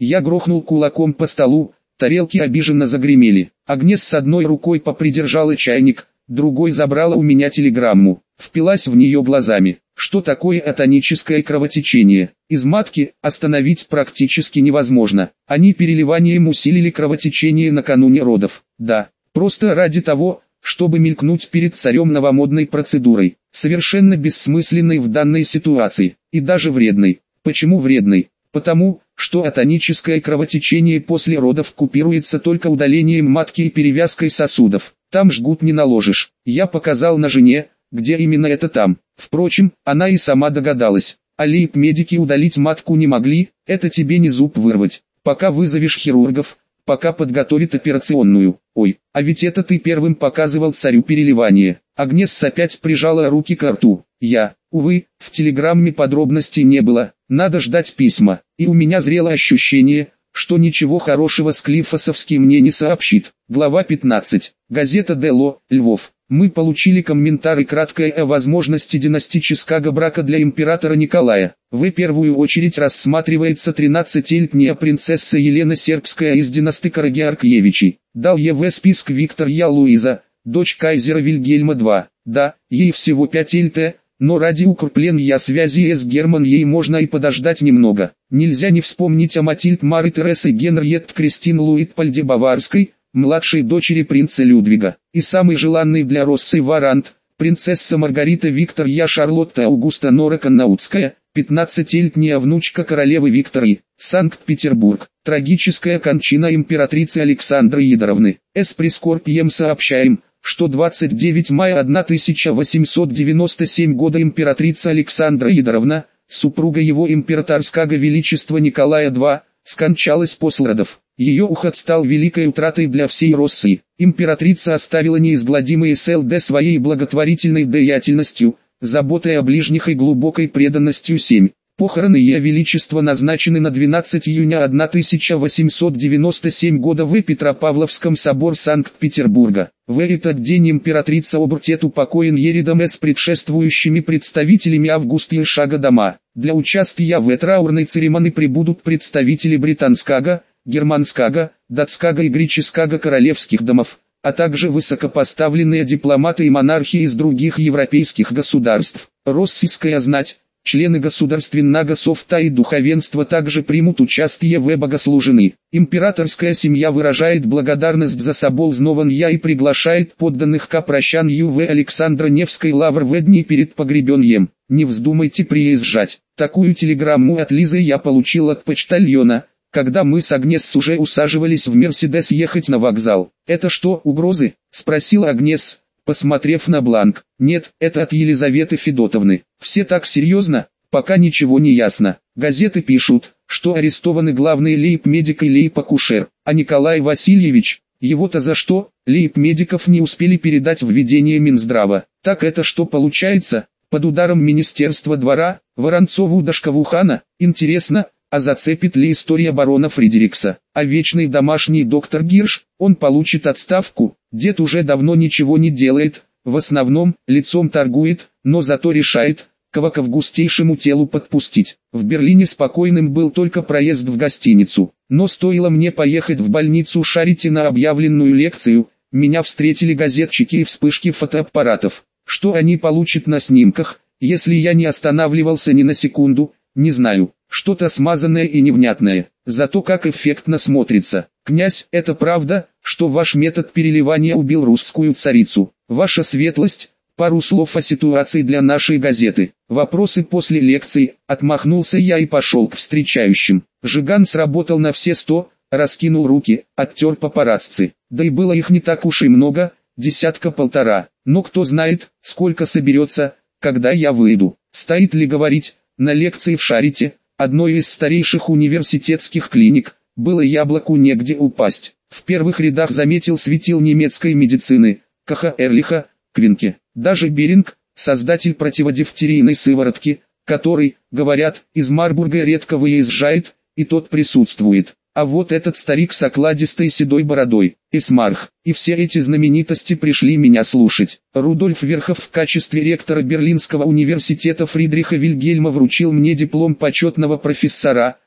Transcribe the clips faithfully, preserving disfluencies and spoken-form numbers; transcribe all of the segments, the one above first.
Я грохнул кулаком по столу, тарелки обиженно загремели. Агнес с одной рукой попридержала чайник, другой забрала у меня телеграмму, впилась в нее глазами. Что такое атоническое кровотечение? Из матки остановить практически невозможно. Они переливанием усилили кровотечение накануне родов. Да, просто ради того, чтобы мелькнуть перед царем новомодной процедурой. Совершенно бессмысленной в данной ситуации, и даже вредной. Почему вредной? Потому, что атоническое кровотечение после родов купируется только удалением матки и перевязкой сосудов. Там жгут не наложишь. Я показал на жене, где именно это там. Впрочем, она и сама догадалась. А лейб-медики удалить матку не могли, это тебе не зуб вырвать. Пока вызовешь хирургов, пока подготовит операционную. Ой, а ведь это ты первым показывал царю переливание. Агнес опять прижала руки к рту. Я, увы, в телеграмме подробностей не было, надо ждать письма. И у меня зрело ощущение, что ничего хорошего Склифосовский мне не сообщит. Глава пятнадцать. Газета Дело, Львов. Мы получили комментарий краткое о возможности династического брака для императора Николая. В первую очередь рассматривается тринадцатилетняя принцесса Елена Сербская из династии Карагиаркьевичей. Дал ЕВ список Виктор Я Луиза, дочь кайзера Вильгельма два. Да, ей всего пять лет, но ради укрепления связи с Герман ей можно и подождать немного. Нельзя не вспомнить о Матильд Маре Тересе Генриетт Кристин Луитпольде Баварской, младшей дочери принца Людвига, и самый желанный для Россы варант, принцесса Маргарита Виктор Я Шарлотта Аугуста Нора Каннаутская, пятнадцатилетняя внучка королевы Виктории, Санкт-Петербург. Трагическая кончина императрицы Александры Ядоровны. С прискорбием сообщаем, что двадцать девятого мая тысяча восемьсот девяносто седьмого года императрица Александра Ядоровна, супруга его императорского величества Николая второго, скончалась после родов. Ее уход стал великой утратой для всей России. Императрица оставила неизгладимые следы своей благотворительной деятельностью, заботой о ближних и глубокой преданностью семь. Похороны Ее Величества назначены на двенадцатое июня тысяча восемьсот девяносто седьмого года в Петропавловском соборе Санкт-Петербурга. В этот день императрица обртет упокоен рядом с предшествующими представителями Августа и Шага дома. Для участия в траурной церемонии прибудут представители британского, германского, датского и греческого королевских домов, а также высокопоставленные дипломаты и монархи из других европейских государств. Российская знать, члены государственного совета и духовенства также примут участие в богослужении. Императорская семья выражает благодарность за соболзнования и приглашает подданных к прощанию в Александра Невской лавр в дни перед погребением. Не вздумайте приезжать. Такую телеграмму от Лизы я получил от почтальона, когда мы с Агнес уже усаживались в Мерседес ехать на вокзал. «Это что, угрозы?» – спросила Агнес, посмотрев на бланк. «Нет, это от Елизаветы Федотовны. Все так серьезно, пока ничего не ясно. Газеты пишут, что арестованы главный лейб-медик и лейб-акушер, а Николай Васильевич, его-то за что? Лейб-медиков не успели передать в ведение Минздрава. Так это что получается? Под ударом Министерства двора, Воронцову Дашкову хана? Интересно, а зацепит ли история барона Фредерикса? А вечный домашний доктор Гирш, он получит отставку? Дед уже давно ничего не делает, в основном, лицом торгует, но зато решает, кого к августейшему телу подпустить. В Берлине спокойным был только проезд в гостиницу, но стоило мне поехать в больницу Шарити на объявленную лекцию, меня встретили газетчики и вспышки фотоаппаратов. Что они получат на снимках, если я не останавливался ни на секунду, не знаю. Что-то смазанное и невнятное, зато как эффектно смотрится. Князь, это правда, что ваш метод переливания убил русскую царицу? Ваша светлость, пару слов о ситуации для нашей газеты. Вопросы после лекции, отмахнулся я и пошел к встречающим. Жиган сработал на все сто, раскинул руки, оттер папарацци. Да и было их не так уж и много, десятка-полтора. Но кто знает, сколько соберется, когда я выйду. Стоит ли говорить, на лекции в Шарите, одной из старейших университетских клиник, было яблоку негде упасть. В первых рядах заметил светил немецкой медицины, Каха Эрлиха, Квинке. Даже Беринг, создатель противодифтерийной сыворотки, который, говорят, из Марбурга редко выезжает, и тот присутствует. А вот этот старик с окладистой седой бородой, Эсмарх, и все эти знаменитости пришли меня слушать. Рудольф Верхов в качестве ректора Берлинского университета Фридриха Вильгельма вручил мне диплом почетного профессора,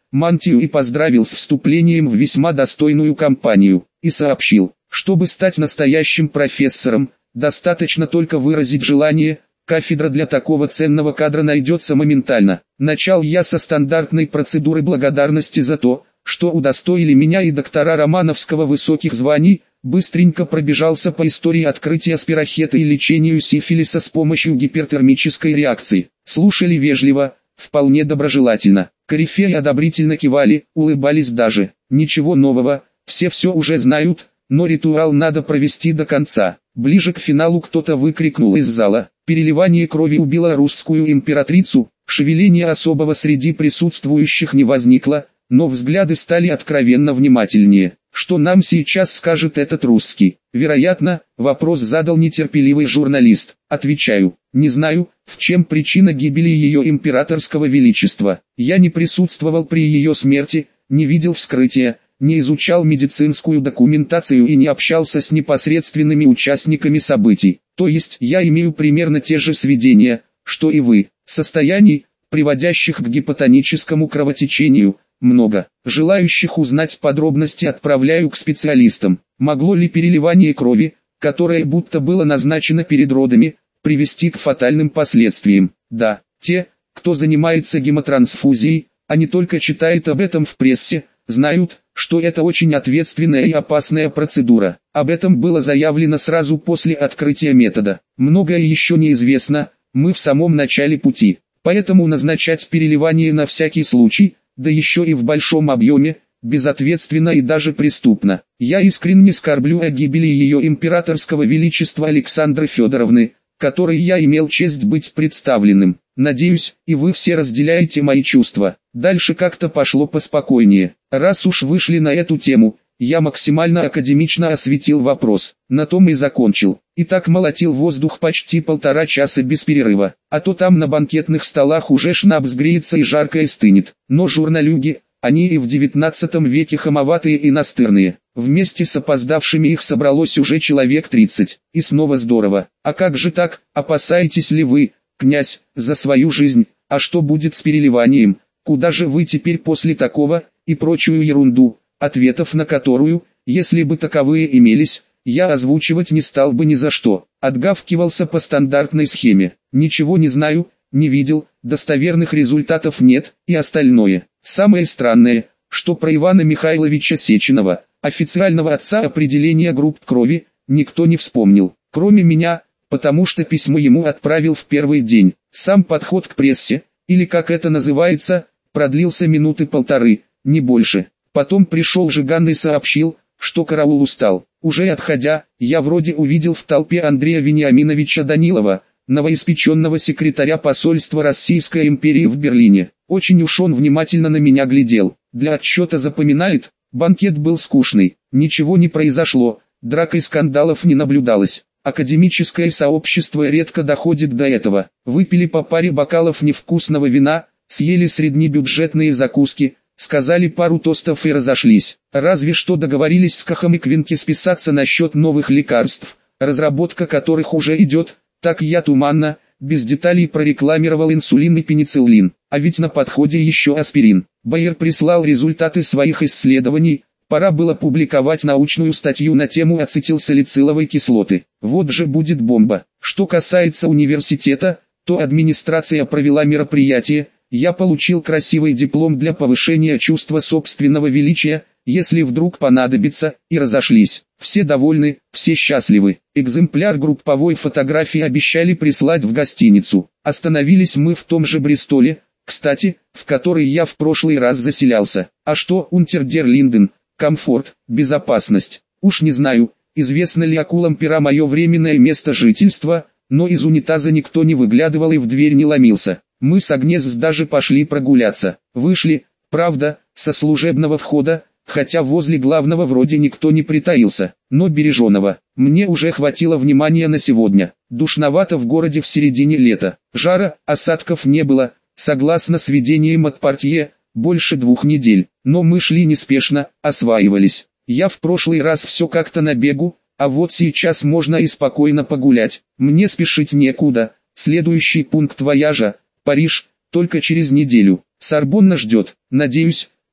мантию и поздравил с вступлением в весьма достойную компанию, и сообщил, чтобы стать настоящим профессором, достаточно только выразить желание, кафедра для такого ценного кадра найдется моментально. Начал я со стандартной процедуры благодарности за то, что удостоили меня и доктора Романовского высоких званий, быстренько пробежался по истории открытия спирохета и лечению сифилиса с помощью гипертермической реакции. Слушали вежливо, вполне доброжелательно. Корифеи одобрительно кивали, улыбались даже. Ничего нового, все все уже знают, но ритуал надо провести до конца. Ближе к финалу кто-то выкрикнул из зала: «Переливание крови убило русскую императрицу». Шевеления особого среди присутствующих не возникло, но взгляды стали откровенно внимательнее. Что нам сейчас скажет этот русский? Вероятно, вопрос задал нетерпеливый журналист. Отвечаю, не знаю, в чем причина гибели ее императорского величества. Я не присутствовал при ее смерти, не видел вскрытия, не изучал медицинскую документацию и не общался с непосредственными участниками событий. То есть я имею примерно те же сведения, что и вы. Состояний, приводящих к гипотоническому кровотечению, много. Желающих узнать подробности отправляю к специалистам. Могло ли переливание крови, которое будто было назначено перед родами, привести к фатальным последствиям? Да, те, кто занимается гемотрансфузией, а не только читает об этом в прессе, знают, что это очень ответственная и опасная процедура. Об этом было заявлено сразу после открытия метода. Многое еще неизвестно, мы в самом начале пути. Поэтому назначать переливание на всякий случай, да еще и в большом объеме, безответственно и даже преступно. Я искренне скорблю о гибели ее императорского величества Александры Федоровны, которой я имел честь быть представленным. Надеюсь, и вы все разделяете мои чувства. Дальше как-то пошло поспокойнее. Раз уж вышли на эту тему, я максимально академично осветил вопрос. На том и закончил. И так молотил воздух почти полтора часа без перерыва. А то там на банкетных столах уже шнапс греется и жарко стынет. Но журналюги, они и в девятнадцатом веке хамоватые и настырные. Вместе с опоздавшими их собралось уже человек тридцать. И снова здорово. А как же так, опасаетесь ли вы, князь, за свою жизнь? А что будет с переливанием? Куда же вы теперь после такого, и прочую ерунду, ответов на которую, если бы таковые имелись, я озвучивать не стал бы ни за что. Отгавкивался по стандартной схеме. Ничего не знаю, не видел, достоверных результатов нет, и остальное. Самое странное, что про Ивана Михайловича Сеченова, официального отца определения групп крови, никто не вспомнил, кроме меня, потому что письмо ему отправил в первый день. Сам подход к прессе, или как это называется, продлился минуты полторы, не больше. Потом пришел Жиган и сообщил, что караул устал. Уже отходя, я вроде увидел в толпе Андрея Вениаминовича Данилова, новоиспеченного секретаря посольства Российской империи в Берлине. Очень уж он внимательно на меня глядел. Для отчета запоминает. Банкет был скучный, ничего не произошло, драк и скандалов не наблюдалось. Академическое сообщество редко доходит до этого. Выпили по паре бокалов невкусного вина, съели среднебюджетные закуски, сказали пару тостов и разошлись. Разве что договорились с Кахом и Квинки списаться насчет новых лекарств, разработка которых уже идет. Так я туманно, без деталей прорекламировал инсулин и пенициллин. А ведь на подходе еще аспирин. Байер прислал результаты своих исследований. Пора было публиковать научную статью на тему ацетилсалициловой кислоты. Вот же будет бомба. Что касается университета, то администрация провела мероприятие. Я получил красивый диплом для повышения чувства собственного величия, если вдруг понадобится, и разошлись. Все довольны, все счастливы. Экземпляр групповой фотографии обещали прислать в гостиницу. Остановились мы в том же Бристоле, кстати, в который я в прошлый раз заселялся. А что Унтер дер Линден? Комфорт, безопасность. Уж не знаю, известно ли акулам пера мое временное место жительства, но из унитаза никто не выглядывал и в дверь не ломился. Мы с Агнес даже пошли прогуляться. Вышли, правда, со служебного входа, хотя возле главного вроде никто не притаился, но береженого. Мне уже хватило внимания на сегодня. Душновато в городе в середине лета. Жара, осадков не было, согласно сведениям от портье, больше двух недель. Но мы шли неспешно, осваивались. Я в прошлый раз все как-то на бегу, а вот сейчас можно и спокойно погулять. Мне спешить некуда. Следующий пункт вояжа — Париж, только через неделю. Сорбонна ждет. Надеюсь,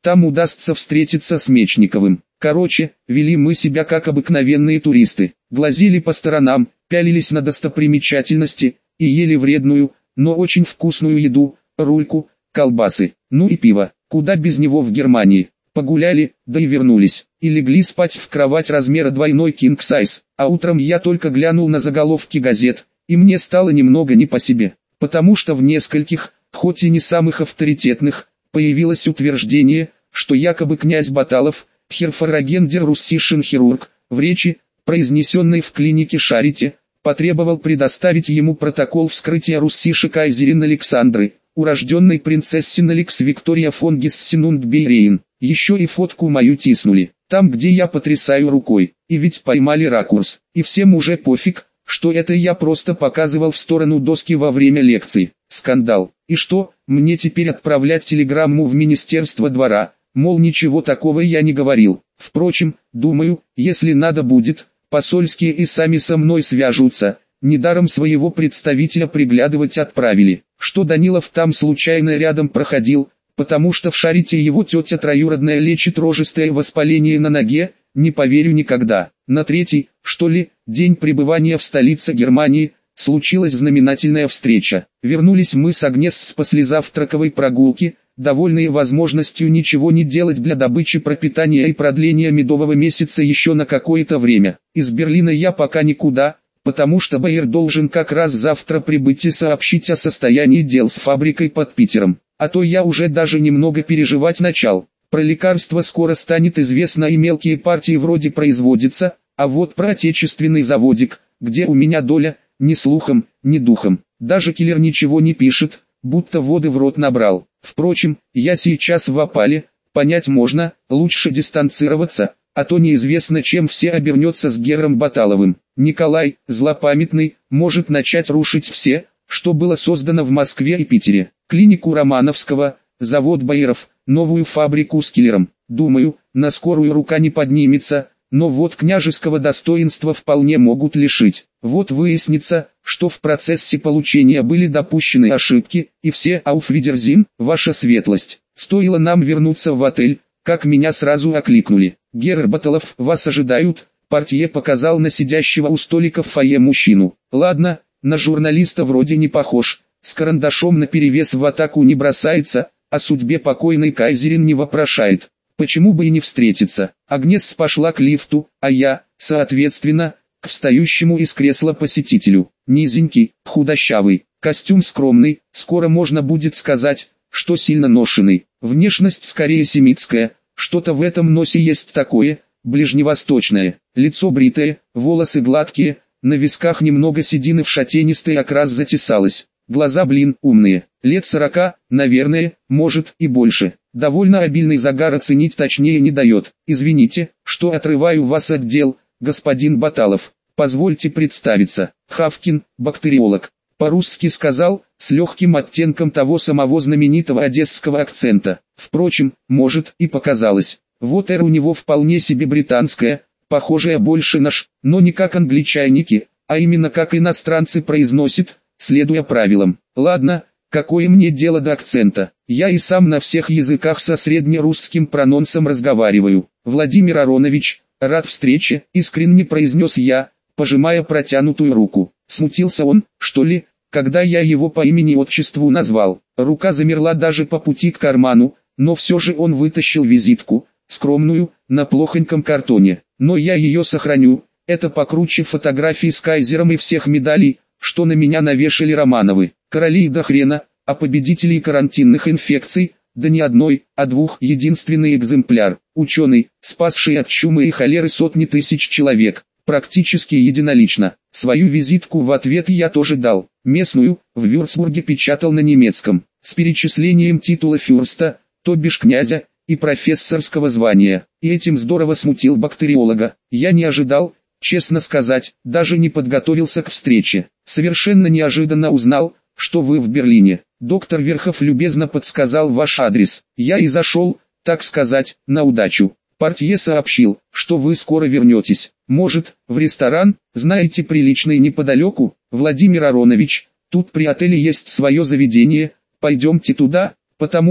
там удастся встретиться с Мечниковым. Короче, вели мы себя как обыкновенные туристы, глазели по сторонам, пялились на достопримечательности и ели вредную, но очень вкусную еду, рульку, колбасы, ну и пиво, куда без него в Германии. Погуляли, да и вернулись, и легли спать в кровать размера двойной king size, а утром я только глянул на заголовки газет, и мне стало немного не по себе, потому что в нескольких, хоть и не самых авторитетных, появилось утверждение, что якобы князь Баталов, херфорагендер руссишен хирург, в речи, произнесенной в клинике Шарите, потребовал предоставить ему протокол вскрытия руссиши кайзерин Александры, урожденной принцессин Алекс Виктория фон Гессен-und-Бейрейн. Еще и фотку мою тиснули, там где я потрясаю рукой, и ведь поймали ракурс, и всем уже пофиг, что это я просто показывал в сторону доски во время лекции. Скандал. И что, мне теперь отправлять телеграмму в Министерство двора, мол ничего такого я не говорил. Впрочем, думаю, если надо будет, посольские и сами со мной свяжутся, недаром своего представителя приглядывать отправили, что Данилов там случайно рядом проходил, потому что в Шарите его тетя троюродная лечит рожистое воспаление на ноге, не поверю никогда. На третий, что ли, день пребывания в столице Германии, случилась знаменательная встреча. Вернулись мы с Агнес с послезавтраковой прогулки, довольные возможностью ничего не делать для добычи пропитания и продления медового месяца еще на какое-то время. Из Берлина я пока никуда, потому что Байер должен как раз завтра прибыть и сообщить о состоянии дел с фабрикой под Питером. А то я уже даже немного переживать начал. Про лекарства скоро станет известно и мелкие партии вроде производятся, а вот про отечественный заводик, где у меня доля, ни слухом, ни духом. Даже киллер ничего не пишет, будто воды в рот набрал. Впрочем, я сейчас в опале, понять можно, лучше дистанцироваться, а то неизвестно чем все обернется с Гером Баталовым. Николай, злопамятный, может начать рушить все, что было создано в Москве и Питере. Клинику Романовского, завод Байеров, новую фабрику с киллером. Думаю, на скорую рука не поднимется, но вот княжеского достоинства вполне могут лишить. Вот выяснится, что в процессе получения были допущены ошибки, и все «Auf Wiedersehen, ваша светлость». Стоило нам вернуться в отель, как меня сразу окликнули. «Герр Баталов, вас ожидают», портье показал на сидящего у столика в фойе мужчину. Ладно, на журналиста вроде не похож, с карандашом наперевес в атаку не бросается, о судьбе покойной кайзерин не вопрошает. Почему бы и не встретиться? Агнес пошла к лифту, а я, соответственно, к встающему из кресла посетителю. Низенький, худощавый, костюм скромный, скоро можно будет сказать, что сильно ношеный. Внешность скорее семитская, что-то в этом носе есть такое, ближневосточное. Лицо бритое, волосы гладкие, на висках немного седины в шатенистый окрас затесалось. Глаза, блин, умные. Лет сорока, наверное, может и больше. Довольно обильный загар оценить точнее не дает. Извините, что отрываю вас от дел, господин Баталов. Позвольте представиться. Хавкин, бактериолог. По-русски сказал, с легким оттенком того самого знаменитого одесского акцента. Впрочем, может и показалось. Вот эр у него вполне себе британская, похожая больше наш, но не как англичаники, а именно как иностранцы произносят, следуя правилам. Ладно, какое мне дело до акцента? Я и сам на всех языках со среднерусским прононсом разговариваю. Владимир Аронович, рад встрече, искренне произнес я, пожимая протянутую руку. Смутился он, что ли, когда я его по имени-отчеству назвал. Рука замерла даже по пути к карману, но все же он вытащил визитку, скромную, на плохоньком картоне. Но я ее сохраню, это покруче фотографий с кайзером и всех медалей, что на меня навешали Романовы. Королей до хрена, а победителей карантинных инфекций, да не одной, а двух, единственный экземпляр. Ученый, спасший от чумы и холеры сотни тысяч человек, практически единолично. Свою визитку в ответ я тоже дал. Местную, в Вюрцбурге печатал на немецком, с перечислением титула фюрста, то бишь князя, и профессорского звания. И этим здорово смутил бактериолога. Я не ожидал, честно сказать, даже не подготовился к встрече. Совершенно неожиданно узнал, что вы в Берлине. Доктор Верхов любезно подсказал ваш адрес. Я и зашел, так сказать, на удачу. Портье сообщил, что вы скоро вернетесь. Может, в ресторан, знаете, приличный неподалеку? Владимир Аронович, тут при отеле есть свое заведение, пойдемте туда, потому,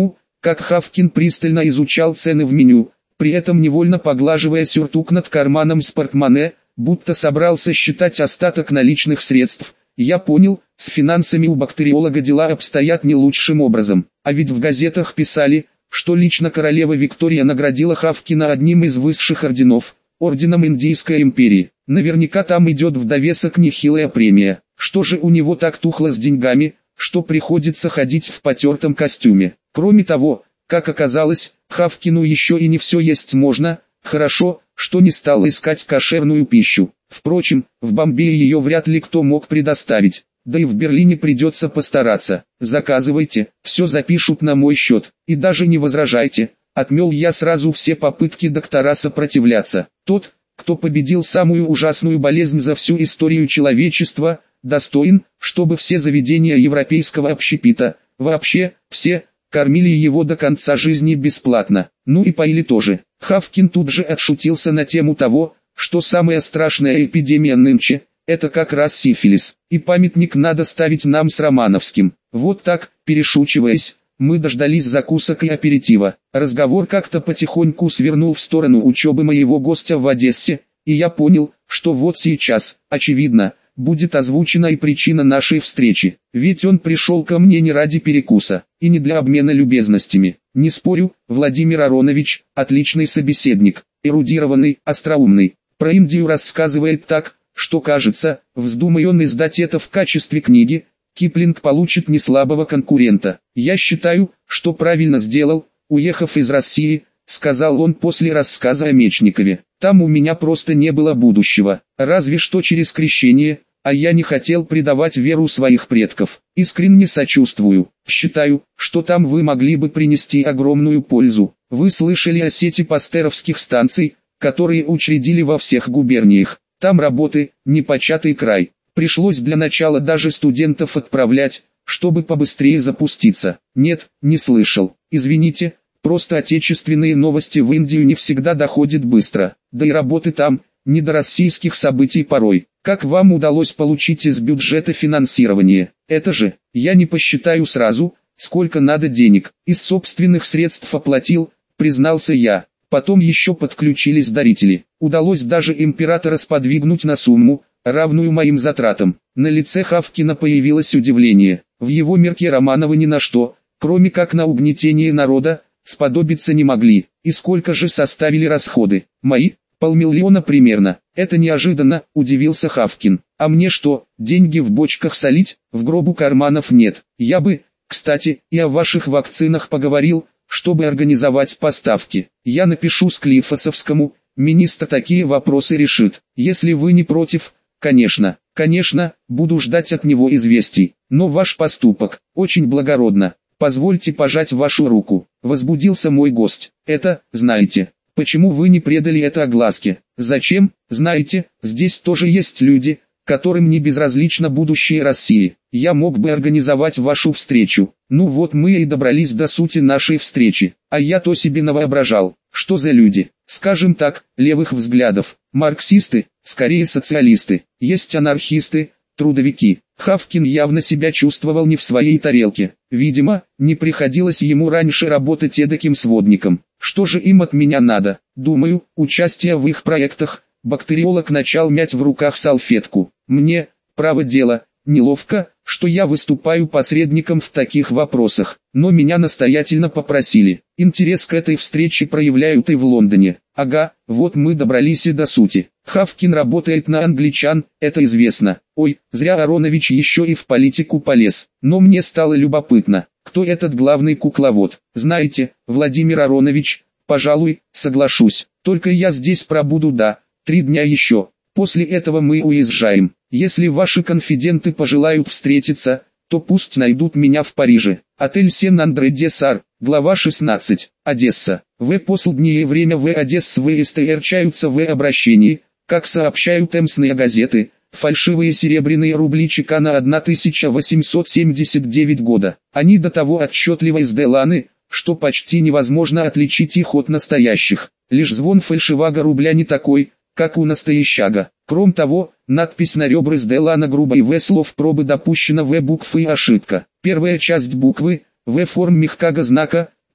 как Хавкин пристально изучал цены в меню, при этом невольно поглаживая сюртук над карманом с портмоне, будто собрался считать остаток наличных средств. Я понял, с финансами у бактериолога дела обстоят не лучшим образом, а ведь в газетах писали, что лично королева Виктория наградила Хавкина одним из высших орденов, орденом Индийской империи. Наверняка там идет в довесок нехилая премия. Что же у него так тухло с деньгами, что приходится ходить в потертом костюме? Кроме того, как оказалось, Хавкину еще и не все есть можно. Хорошо, что не стал искать кошерную пищу. Впрочем, в Бомбее ее вряд ли кто мог предоставить. Да и в Берлине придется постараться. Заказывайте, все запишут на мой счет. И даже не возражайте. Отмел я сразу все попытки доктора сопротивляться. Тот, кто победил самую ужасную болезнь за всю историю человечества, достоин, чтобы все заведения европейского общепита, вообще, все, кормили его до конца жизни бесплатно. Ну и поили тоже. Хавкин тут же отшутился на тему того, что самая страшная эпидемия нынче – это как раз сифилис, и памятник надо ставить нам с Романовским. Вот так, перешучиваясь, мы дождались закусок и аперитива. Разговор как-то потихоньку свернул в сторону учебы моего гостя в Одессе, и я понял, что вот сейчас, очевидно, будет озвучена и причина нашей встречи. Ведь он пришел ко мне не ради перекуса, и не для обмена любезностями. Не спорю, Владимир Аронович – отличный собеседник, эрудированный, остроумный. Про Индию рассказывает так, что кажется, вздумай он издать это в качестве книги, Киплинг получит неслабого конкурента. Я считаю, что правильно сделал, уехав из России, сказал он после рассказа о Мечникове. Там у меня просто не было будущего, разве что через крещение, а я не хотел предавать веру своих предков. Искренне сочувствую. Считаю, что там вы могли бы принести огромную пользу. Вы слышали о сети пастеровских станций, которые учредили во всех губерниях. Там работы, непочатый край. Пришлось для начала даже студентов отправлять, чтобы побыстрее запуститься. Нет, не слышал. Извините, просто отечественные новости в Индию не всегда доходят быстро. Да и работы там, не до российских событий порой. Как вам удалось получить из бюджета финансирование? Это же, я не посчитаю сразу, сколько надо денег. Из собственных средств оплатил, признался я. Потом еще подключились дарители. Удалось даже императора сподвигнуть на сумму, равную моим затратам. На лице Хавкина появилось удивление. В его мерке Романовы ни на что, кроме как на угнетение народа, сподобиться не могли. И сколько же составили расходы? Мои? Полмиллиона примерно. Это неожиданно, удивился Хавкин. А мне что, деньги в бочках солить? В гробу карманов нет. Я бы, кстати, и о ваших вакцинах поговорил, чтобы организовать поставки. Я напишу Склифосовскому, министр такие вопросы решит. Если вы не против, конечно, конечно, буду ждать от него известий. Но ваш поступок очень благородно. Позвольте пожать вашу руку. Возбудился мой гость. Это, знаете, почему вы не предали это огласке? Зачем? Знаете, здесь тоже есть люди, которым не безразлично будущее России. Я мог бы организовать вашу встречу. Ну вот мы и добрались до сути нашей встречи. А я то себе навоображал. Что за люди? Скажем так, левых взглядов. Марксисты, скорее социалисты. Есть анархисты, трудовики. Хавкин явно себя чувствовал не в своей тарелке. Видимо, не приходилось ему раньше работать эдаким сводником. Что же им от меня надо? Думаю, участие в их проектах. Бактериолог начал мять в руках салфетку. Мне, право дело, неловко, что я выступаю посредником в таких вопросах, но меня настоятельно попросили. Интерес к этой встрече проявляют и в Лондоне. Ага, вот мы добрались и до сути. Хавкин работает на англичан, это известно. Ой, зря Аронович еще и в политику полез. Но мне стало любопытно, кто этот главный кукловод. Знаете, Владимир Аронович, пожалуй, соглашусь. Только я здесь пробуду да, три дня еще. После этого мы уезжаем. Если ваши конфиденты пожелают встретиться, то пусть найдут меня в Париже. Отель Сен-Андре-де-Сар, глава шестнадцать, Одесса. В последнее время в Одессе встречаются в обращении, как сообщают местные газеты, фальшивые серебряные рубли чекана тысяча восемьсот семьдесят девятого года. Они до того отчетливо сделаны, что почти невозможно отличить их от настоящих. Лишь звон фальшивого рубля не такой, как у настоящего. Кроме того, надпись на ребре сделана грубо и в слов пробы допущена в буквы и ошибка. Первая часть буквы, в форме мягкого знака,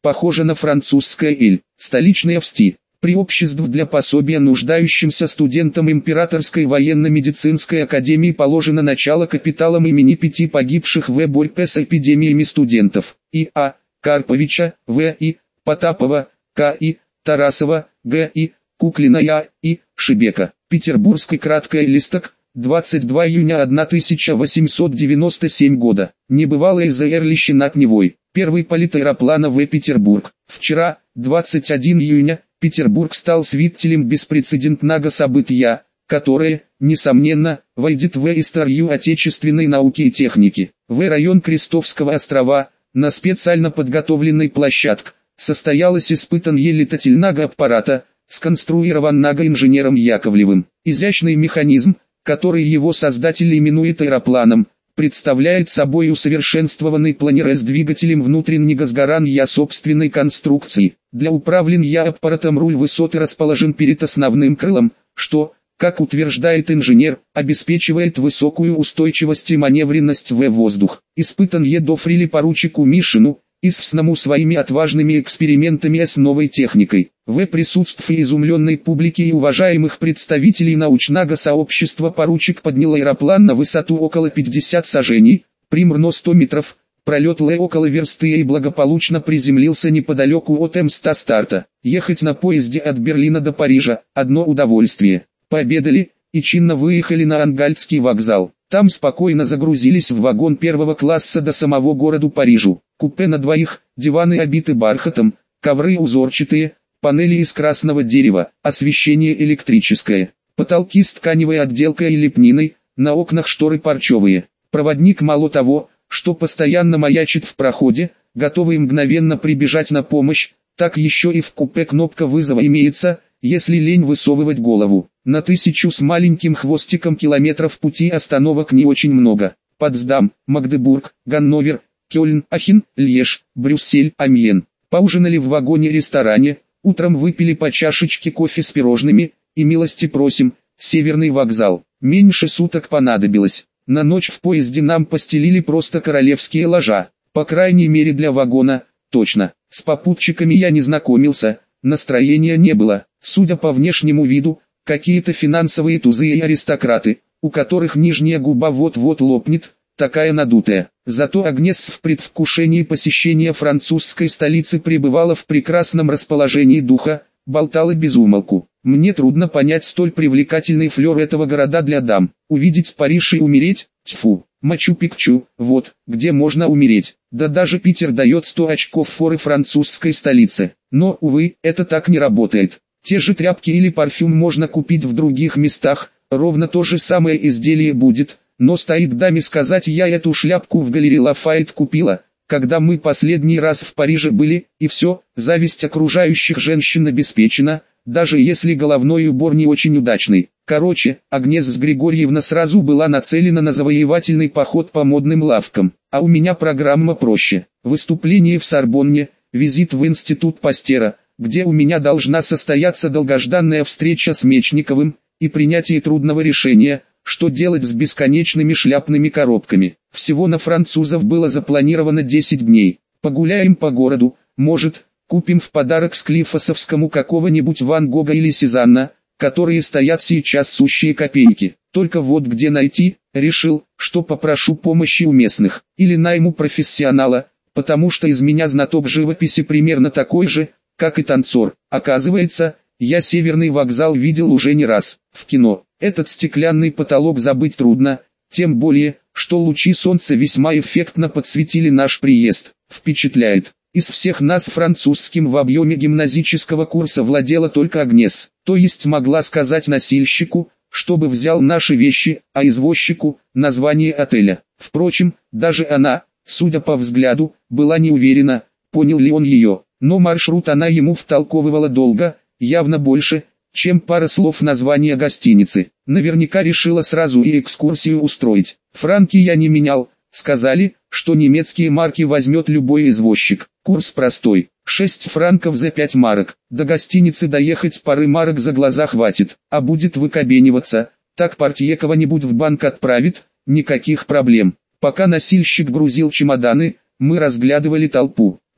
похоже на французское «эль», столичное «всти». При обществ для пособия нуждающимся студентам Императорской военно-медицинской академии положено начало капиталом имени пяти погибших в борьбе с эпидемиями студентов: И. А. Карповича, В. И. Потапова, К. И. Тарасова, Г. И. Куклина, Я. И. Шебека. Петербургский краткий листок, двадцать два июня тысяча восемьсот девяносто седьмого года. Небывалое заэрлище над Невой. Первый полет аэроплана в Петербург. Вчера, двадцать первого июня, Петербург стал свидетелем беспрецедентного события, которое, несомненно, войдет в историю отечественной науки и техники. В район Крестовского острова, на специально подготовленной площадке, состоялось испытание летательного аппарата, сконструированного инженером Яковлевым. Изящный механизм, который его создатель именует аэропланом, представляет собой усовершенствованный планер с двигателем внутреннего сгорания собственной конструкции. Для управления аппаратом руль высоты расположен перед основным крылом, что, как утверждает инженер, обеспечивает высокую устойчивость и маневренность в воздух. Испытанье дофрили поручику Мишину, известному своими отважными экспериментами с новой техникой. В присутствии изумленной публики и уважаемых представителей научного сообщества поручик поднял аэроплан на высоту около пятидесяти сажений, примерно сто метров, пролет Л около версты и благополучно приземлился неподалеку от места старта. Ехать на поезде от Берлина до Парижа – одно удовольствие. Пообедали и чинно выехали на Ангальдский вокзал. Там спокойно загрузились в вагон первого класса до самого города Парижу. Купе на двоих, диваны обиты бархатом, ковры узорчатые, панели из красного дерева, освещение электрическое, потолки с тканевой отделкой и лепниной, на окнах шторы парчевые. Проводник мало того, что постоянно маячит в проходе, готовый мгновенно прибежать на помощь, так еще и в купе кнопка вызова имеется, если лень высовывать голову. На тысячу с маленьким хвостиком километров пути остановок не очень много. Потсдам, Магдебург, Ганновер, Кёльн, Ахен, Льеж, Брюссель, Амьен. Поужинали в вагоне-ресторане, утром выпили по чашечке кофе с пирожными, и милости просим, Северный вокзал. Меньше суток понадобилось. На ночь в поезде нам постелили просто королевские ложа, по крайней мере для вагона, точно. С попутчиками я не знакомился, настроения не было. Судя по внешнему виду, какие-то финансовые тузы и аристократы, у которых нижняя губа вот-вот лопнет, такая надутая. Зато Агнес в предвкушении посещения французской столицы пребывала в прекрасном расположении духа, болтала без умолку. Мне трудно понять столь привлекательный флер этого города для дам. Увидеть Париж и умереть? Тьфу, Мачу-Пикчу, вот, где можно умереть. Да даже Питер дает сто очков форы французской столице. Но, увы, это так не работает. Те же тряпки или парфюм можно купить в других местах, ровно то же самое изделие будет, но стоит даме сказать: я эту шляпку в галерее Лафайет купила, когда мы последний раз в Париже были, и все, зависть окружающих женщин обеспечена, даже если головной убор не очень удачный. Короче, Агнес Григорьевна сразу была нацелена на завоевательный поход по модным лавкам, а у меня программа проще. Выступление в Сорбонне, визит в институт Пастера, где у меня должна состояться долгожданная встреча с Мечниковым, и принятие трудного решения, что делать с бесконечными шляпными коробками. Всего на французов было запланировано десять дней. Погуляем по городу, может, купим в подарок Склифосовскому какого-нибудь Ван Гога или Сезанна, которые стоят сейчас сущие копейки. Только вот где найти, решил, что попрошу помощи у местных, или найму профессионала, потому что из меня знаток живописи примерно такой же, как и танцор. Оказывается, я Северный вокзал видел уже не раз, в кино. Этот стеклянный потолок забыть трудно, тем более, что лучи солнца весьма эффектно подсветили наш приезд. Впечатляет. Из всех нас французским в объеме гимназического курса владела только Агнес, то есть могла сказать носильщику, чтобы взял наши вещи, а извозчику – название отеля. Впрочем, даже она, судя по взгляду, была не уверена, понял ли он ее. Но маршрут она ему втолковывала долго, явно больше, чем пара слов названия гостиницы. Наверняка решила сразу и экскурсию устроить. Франки я не менял, сказали, что немецкие марки возьмет любой извозчик. Курс простой, шесть франков за пять марок. До гостиницы доехать пары марок за глаза хватит, а будет выкобениваться, так портье кого-нибудь в банк отправит, никаких проблем. Пока носильщик грузил чемоданы, мы разглядывали толпу.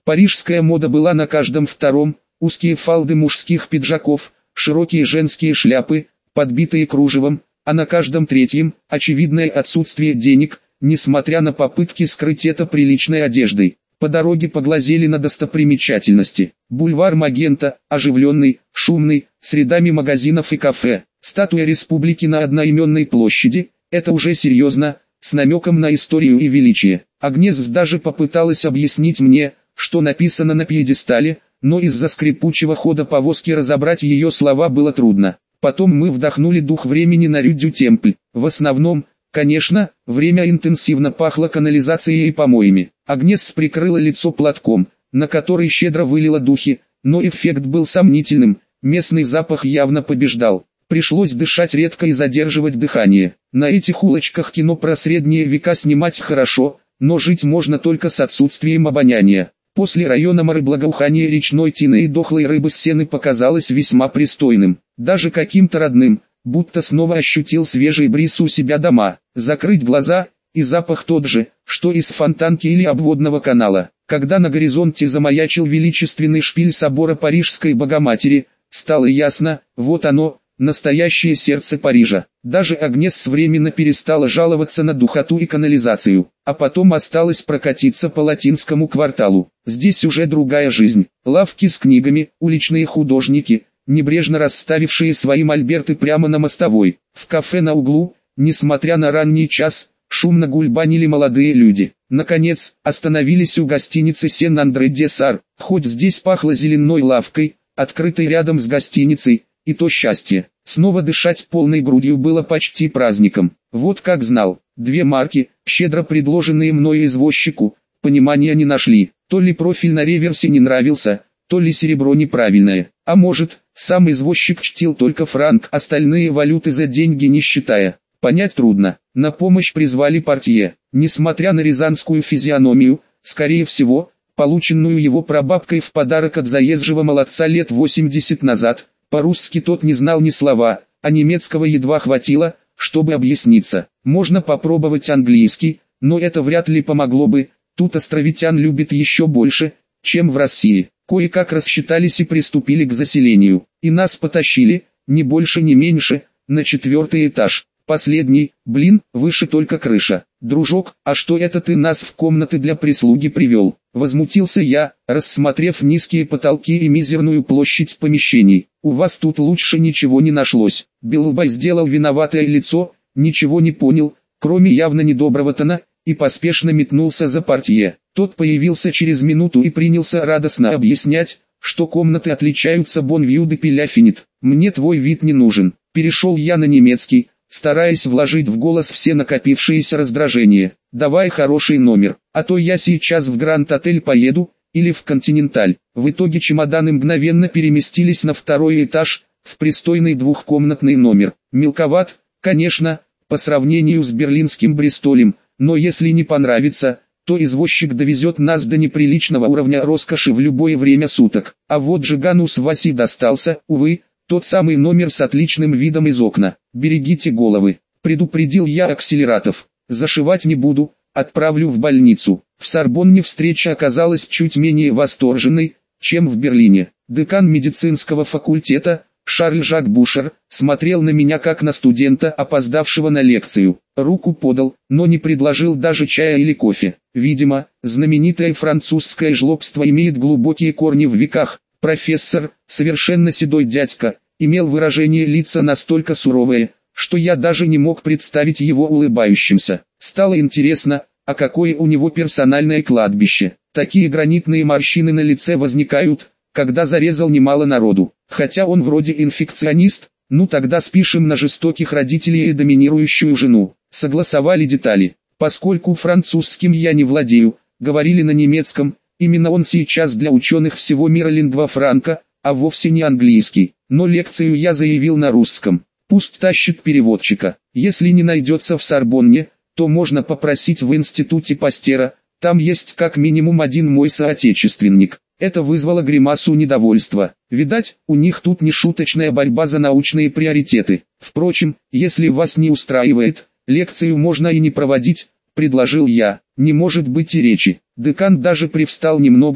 Парижская мода была на каждом втором, узкие фалды мужских пиджаков, широкие женские шляпы, подбитые кружевом, а на каждом третьем – очевидное отсутствие денег, несмотря на попытки скрыть это приличной одеждой. По дороге поглазели на достопримечательности. Бульвар Магента, оживленный, шумный, с рядами магазинов и кафе. Статуя Республики на одноименной площади – это уже серьезно, с намеком на историю и величие. Агнес даже попыталась объяснить мне, что написано на пьедестале, но из-за скрипучего хода повозки разобрать ее слова было трудно. Потом мы вдохнули дух времени на Рю-дю-Темпль. В основном, конечно, время интенсивно пахло канализацией и помоями. Агнес прикрыла лицо платком, на который щедро вылила духи, но эффект был сомнительным, местный запах явно побеждал. Пришлось дышать редко и задерживать дыхание. На этих улочках кино про средние века снимать хорошо, но жить можно только с отсутствием обоняния. После района моря благоухание речной тины и дохлой рыбы с сены показалось весьма пристойным, даже каким-то родным, будто снова ощутил свежий бриз у себя дома. Закрыть глаза, и запах тот же, что из фонтанки или обводного канала. Когда на горизонте замаячил величественный шпиль собора Парижской Богоматери, стало ясно, вот оно, настоящее сердце Парижа. Даже Агнес временно перестала жаловаться на духоту и канализацию, а потом осталось прокатиться по латинскому кварталу. Здесь уже другая жизнь. Лавки с книгами, уличные художники, небрежно расставившие свои мольберты прямо на мостовой. В кафе на углу, несмотря на ранний час, шумно гульбанили молодые люди. Наконец, остановились у гостиницы Сен-Андре-де-Сар. Хоть здесь пахло зеленой лавкой, открытой рядом с гостиницей, и то счастье. Снова дышать полной грудью было почти праздником. Вот как знал, две марки, щедро предложенные мною извозчику, понимания не нашли. То ли профиль на реверсе не нравился, то ли серебро неправильное. А может, сам извозчик чтил только франк, остальные валюты за деньги не считая. Понять трудно. На помощь призвали портье. Несмотря на рязанскую физиономию, скорее всего, полученную его прабабкой в подарок от заезжего молодца лет восемьдесят назад, по-русски тот не знал ни слова, а немецкого едва хватило, чтобы объясниться. Можно попробовать английский, но это вряд ли помогло бы, тут островитян любят еще больше, чем в России. Кое-как рассчитались и приступили к заселению. И нас потащили, ни больше ни меньше, на четвертый этаж. Последний, блин, выше только крыша. Дружок, а что это ты нас в комнаты для прислуги привел? Возмутился я, рассмотрев низкие потолки и мизерную площадь помещений. У вас тут лучше ничего не нашлось. Белубай сделал виноватое лицо, ничего не понял, кроме явно недоброго тона, и поспешно метнулся за портье. Тот появился через минуту и принялся радостно объяснять, что комнаты отличаются бон-вью де пиляфинит. Мне твой вид не нужен. Перешел я на немецкий, стараясь вложить в голос все накопившиеся раздражения. Давай хороший номер, а то я сейчас в Гранд-отель поеду, или в Континенталь. В итоге чемоданы мгновенно переместились на второй этаж, в пристойный двухкомнатный номер. Мелковат, конечно, по сравнению с берлинским Бристолем, но если не понравится, то извозчик довезет нас до неприличного уровня роскоши в любое время суток. А вот Жигану с Васей достался, увы, тот самый номер с отличным видом из окна. Берегите головы, предупредил я акселератов. Зашивать не буду, отправлю в больницу. В Сорбонне встреча оказалась чуть менее восторженной, чем в Берлине. Декан медицинского факультета, Шарль Жак Бушер, смотрел на меня как на студента, опоздавшего на лекцию. Руку подал, но не предложил даже чая или кофе. Видимо, знаменитое французское жлобство имеет глубокие корни в веках. Профессор, совершенно седой дядька, имел выражение лица настолько суровое, что я даже не мог представить его улыбающимся. Стало интересно, а какое у него персональное кладбище. Такие гранитные морщины на лице возникают, когда зарезал немало народу. Хотя он вроде инфекционист, ну тогда спишем на жестоких родителей и доминирующую жену. Согласовали детали. Поскольку французским я не владею, говорили на немецком. Именно он сейчас для ученых всего мира лингва франка, а вовсе не английский. Но лекцию я заявил на русском. Пусть тащит переводчика. Если не найдется в Сорбонне, то можно попросить в институте Пастера, там есть как минимум один мой соотечественник. Это вызвало гримасу недовольства. Видать, у них тут не шуточная борьба за научные приоритеты. Впрочем, если вас не устраивает, лекцию можно и не проводить, предложил я. Не может быть и речи. Декан даже привстал немного,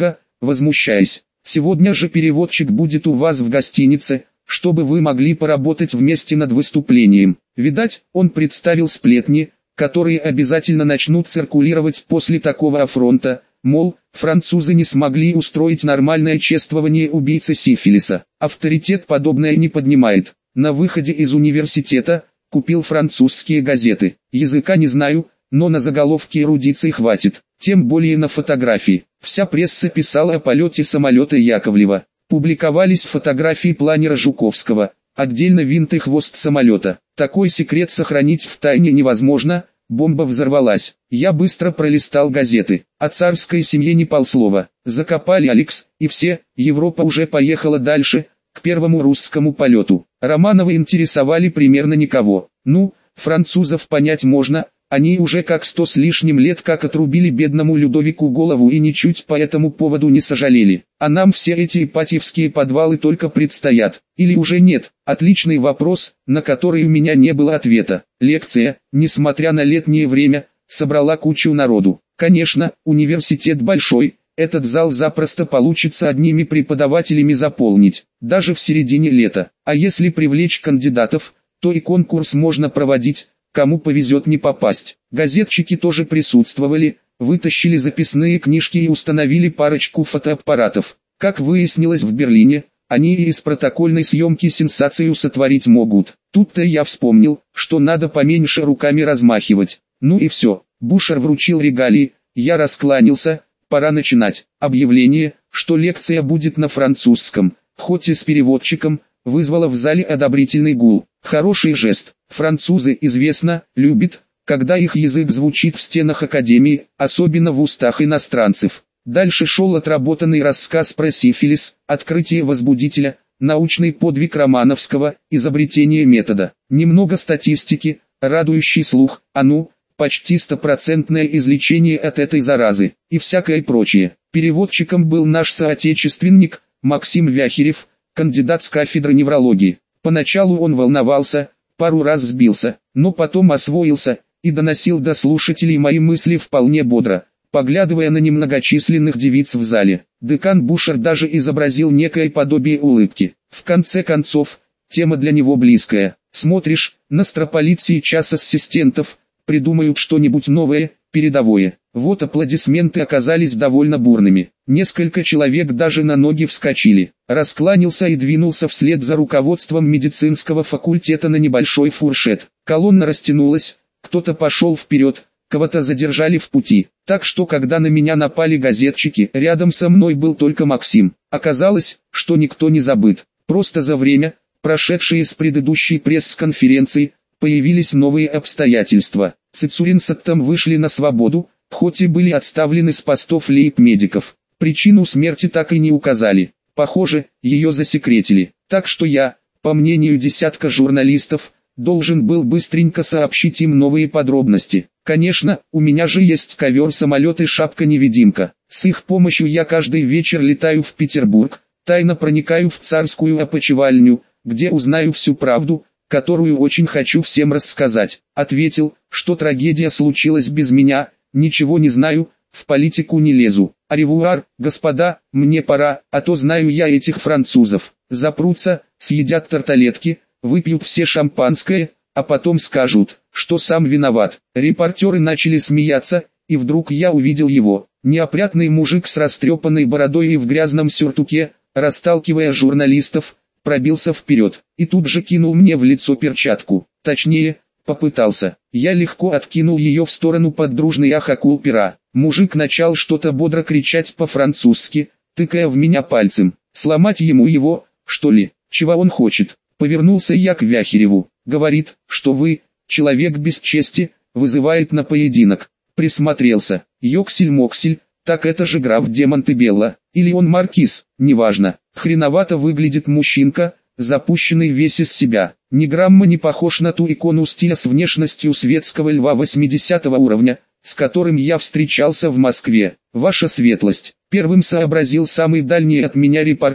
возмущаясь. «Сегодня же переводчик будет у вас в гостинице, чтобы вы могли поработать вместе над выступлением». Видать, он представил сплетни, которые обязательно начнут циркулировать после такого афронта, мол, французы не смогли устроить нормальное чествование убийцы сифилиса. Авторитет подобное не поднимает. На выходе из университета купил французские газеты. Языка не знаю, но на заголовке эрудиции хватит, тем более на фотографии. Вся пресса писала о полете самолета Яковлева. Публиковались фотографии планера Жуковского, отдельно винт и хвост самолета. Такой секрет сохранить в тайне невозможно, бомба взорвалась. Я быстро пролистал газеты. О царской семье не полслова. Закопали Алекс, и все, Европа уже поехала дальше, к первому русскому полету. Романовы интересовали примерно никого. Ну, французов понять можно, они уже как сто с лишним лет как отрубили бедному Людовику голову и ничуть по этому поводу не сожалели. А нам все эти ипатьевские подвалы только предстоят. Или уже нет? Отличный вопрос, на который у меня не было ответа. Лекция, несмотря на летнее время, собрала кучу народу. Конечно, университет большой, этот зал запросто получится одними преподавателями заполнить, даже в середине лета. А если привлечь кандидатов, то и конкурс можно проводить. Кому повезет не попасть. Газетчики тоже присутствовали, вытащили записные книжки и установили парочку фотоаппаратов. Как выяснилось в Берлине, они и из протокольной съемки сенсацию сотворить могут. Тут-то я вспомнил, что надо поменьше руками размахивать. Ну и все. Бушер вручил регалии, я раскланялся, пора начинать. Объявление, что лекция будет на французском, хоть и с переводчиком, вызвало в зале одобрительный гул. Хороший жест. Французы, известно, любят, когда их язык звучит в стенах академии, особенно в устах иностранцев. Дальше шел отработанный рассказ про сифилис, открытие возбудителя, научный подвиг Романовского, изобретение метода. Немного статистики, радующий слух, а ну, почти стопроцентное излечение от этой заразы, и всякое прочее. Переводчиком был наш соотечественник, Максим Вяхерев, кандидат с кафедры неврологии. Поначалу он волновался, пару раз сбился, но потом освоился, и доносил до слушателей мои мысли вполне бодро, поглядывая на немногочисленных девиц в зале. Декан Бушер даже изобразил некое подобие улыбки. В конце концов, тема для него близкая. Смотришь, настрополит сейчас ассистентов, придумают что-нибудь новое, передовое. Вот аплодисменты оказались довольно бурными. Несколько человек даже на ноги вскочили. Раскланялся и двинулся вслед за руководством медицинского факультета на небольшой фуршет. Колонна растянулась, кто-то пошел вперед, кого-то задержали в пути. Так что когда на меня напали газетчики, рядом со мной был только Максим. Оказалось, что никто не забыт. Просто за время, прошедшее с предыдущей пресс-конференции, появились новые обстоятельства. Цицурин с Оттом вышли на свободу, хоть и были отставлены с постов лейб-медиков. Причину смерти так и не указали. Похоже, ее засекретили. Так что я, по мнению десятка журналистов, должен был быстренько сообщить им новые подробности. Конечно, у меня же есть ковер-самолет и шапка-невидимка. С их помощью я каждый вечер летаю в Петербург, тайно проникаю в царскую опочивальню, где узнаю всю правду, которую очень хочу всем рассказать. Ответил, что трагедия случилась без меня, ничего не знаю, в политику не лезу. Аревуар, господа, мне пора, а то знаю я этих французов. Запрутся, съедят тарталетки, выпьют все шампанское, а потом скажут, что сам виноват. Репортеры начали смеяться, и вдруг я увидел его. Неопрятный мужик с растрепанной бородой и в грязном сюртуке, расталкивая журналистов, пробился вперед, и тут же кинул мне в лицо перчатку. Точнее, попытался. Я легко откинул ее в сторону под дружный ах акул пера. Мужик начал что-то бодро кричать по-французски, тыкая в меня пальцем. Сломать ему его, что ли? Чего он хочет? Повернулся я к Вяхереву. Говорит, что вы, человек без чести, вызывает на поединок. Присмотрелся. Йоксель-моксель, так это же граф де Монтебелло, или он маркиз, неважно. Хреновато выглядит мужчинка, запущенный весь из себя. Ни грамма не похож на ту икону стиля с внешностью светского льва восьмидесятого уровня, с которым я встречался в Москве. Ваша светлость, первым сообразил самый дальний от меня репортер,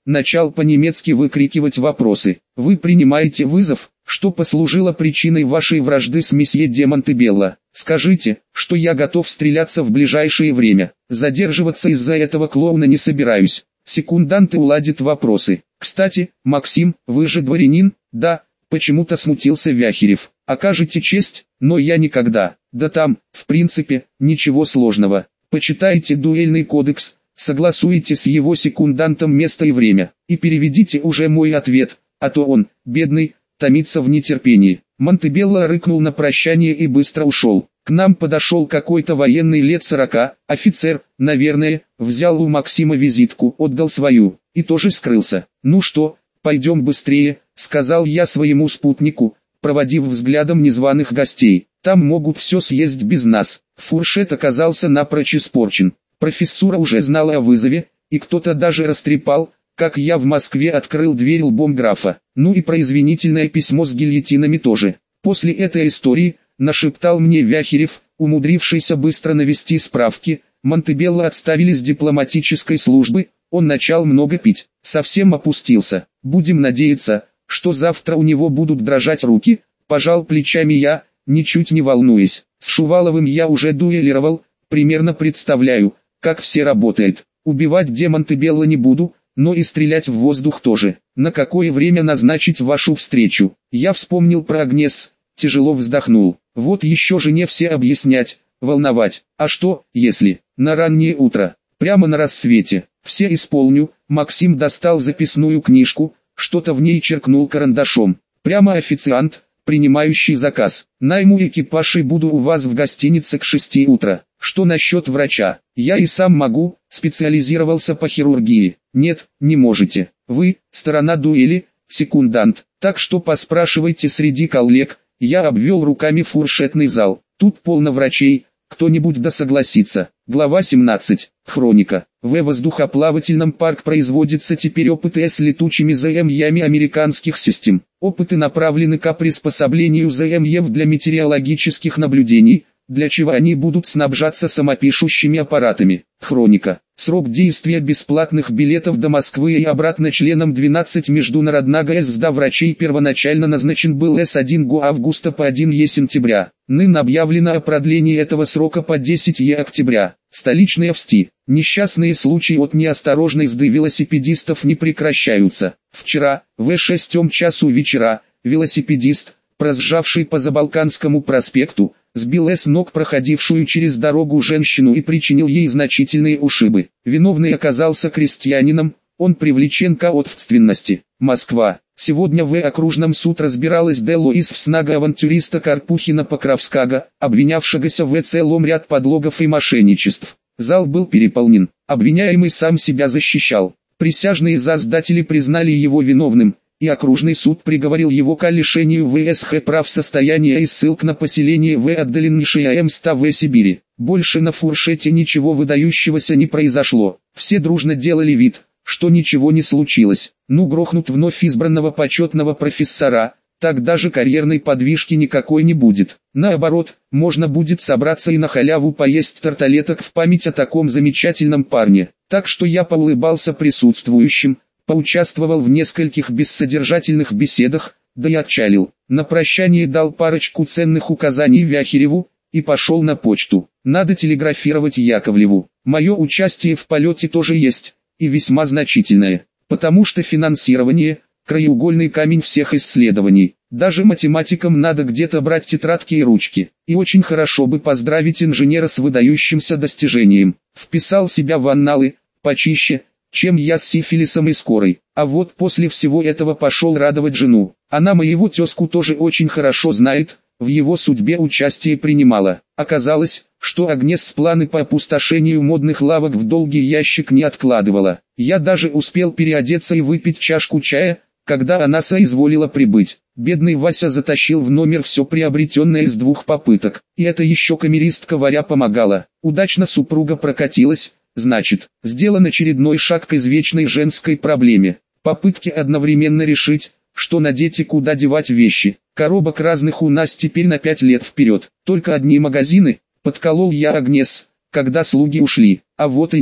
начал по-немецки выкрикивать вопросы. «Вы принимаете вызов? Что послужило причиной вашей вражды с месье де Монтебелло? Скажите, что я готов стреляться в ближайшее время. Задерживаться из-за этого клоуна не собираюсь. Секунданты уладят вопросы. Кстати, Максим, вы же дворянин?» «Да», почему-то смутился Вяхерев. «Окажете честь, но я никогда». «Да там, в принципе, ничего сложного. Почитайте дуэльный кодекс, согласуйте с его секундантом место и время, и переведите уже мой ответ, а то он, бедный, томится в нетерпении». Монтебелло рыкнул на прощание и быстро ушел. К нам подошел какой-то военный лет сорока, офицер, наверное, взял у Максима визитку, отдал свою, и тоже скрылся. «Ну что, пойдем быстрее», — сказал я своему спутнику, проводив взглядом незваных гостей. «Там могут все съесть без нас». Фуршет оказался напрочь испорчен. Профессура уже знала о вызове, и кто-то даже растрепал, как я в Москве открыл дверь лбом графа. Ну и про извинительное письмо с гильотинами тоже. После этой истории, нашептал мне Вяхерев, умудрившийся быстро навести справки, Монтебелло отставили с дипломатической службы, он начал много пить, совсем опустился. Будем надеяться, что завтра у него будут дрожать руки, пожал плечами я, ничуть не волнуясь. С Шуваловым я уже дуэлировал, примерно представляю, как все работает. Убивать де Монтебелло не буду, но и стрелять в воздух тоже. На какое время назначить вашу встречу? Я вспомнил про Агнес, тяжело вздохнул. Вот еще жене все объяснять, волновать. А что, если на раннее утро, прямо на рассвете? Все исполню. Максим достал записную книжку, что-то в ней черкнул карандашом. Прямо официант, принимающий заказ. Найму экипаж и буду у вас в гостинице к шести утра. Что насчет врача? Я и сам могу, специализировался по хирургии. Нет, не можете. Вы, сторона дуэли, секундант. Так что поспрашивайте среди коллег. Я обвел руками фуршетный зал. Тут полно врачей, кто-нибудь да согласится. Глава семнадцать. Хроника. В воздухоплавательном парке производятся теперь опыты с летучими ЗМЕ американских систем. Опыты направлены к приспособлению ЗМЕ для метеорологических наблюдений, для чего они будут снабжаться самопишущими аппаратами. Хроника. Срок действия бесплатных билетов до Москвы и обратно членам двенадцати международного СЗДа врачей первоначально назначен был с первого августа по первое сентября. Ныне объявлено о продлении этого срока по десятое октября. Столичные ВСТИ. Несчастные случаи от неосторожной езды велосипедистов не прекращаются. Вчера, в шестом часу вечера, велосипедист, проезжавший по Забалканскому проспекту, сбил с ног проходившую через дорогу женщину и причинил ей значительные ушибы. Виновный оказался крестьянином, он привлечен к ответственности. Москва. Сегодня в окружном суд разбиралось дело из вснага авантюриста Карпухина Покровского, обвинявшегося в целом ряд подлогов и мошенничеств. Зал был переполнен, обвиняемый сам себя защищал. Присяжные заседатели признали его виновным, и окружный суд приговорил его к лишению ВСХ прав состояния и ссылк на поселение в отдаленнейшей места в Сибири. Больше на фуршете ничего выдающегося не произошло. Все дружно делали вид, что ничего не случилось. Ну грохнут вновь избранного почетного профессора, так даже карьерной подвижки никакой не будет. Наоборот, можно будет собраться и на халяву поесть тарталеток в память о таком замечательном парне. Так что я поулыбался присутствующим, поучаствовал в нескольких бессодержательных беседах, да и отчалил. На прощание дал парочку ценных указаний Вяхереву, и пошел на почту. Надо телеграфировать Яковлеву. Мое участие в полете тоже есть, и весьма значительное, потому что финансирование – краеугольный камень всех исследований. Даже математикам надо где-то брать тетрадки и ручки. И очень хорошо бы поздравить инженера с выдающимся достижением. Вписал себя в анналы, почище, чем я с сифилисом и скорой. А вот после всего этого пошел радовать жену. Она моего тезку тоже очень хорошо знает, в его судьбе участие принимала. Оказалось, что Агнес планы по опустошению модных лавок в долгий ящик не откладывала. Я даже успел переодеться и выпить чашку чая, когда она соизволила прибыть. Бедный Вася затащил в номер все приобретенное из двух попыток. И это еще камеристка Варя помогала. Удачно супруга прокатилась. Значит, сделан очередной шаг к извечной женской проблеме. Попытки одновременно решить, что надеть и куда девать вещи. Коробок разных у нас теперь на пять лет вперед. Только одни магазины, подколол я Агнес, когда слуги ушли. А вот и нет.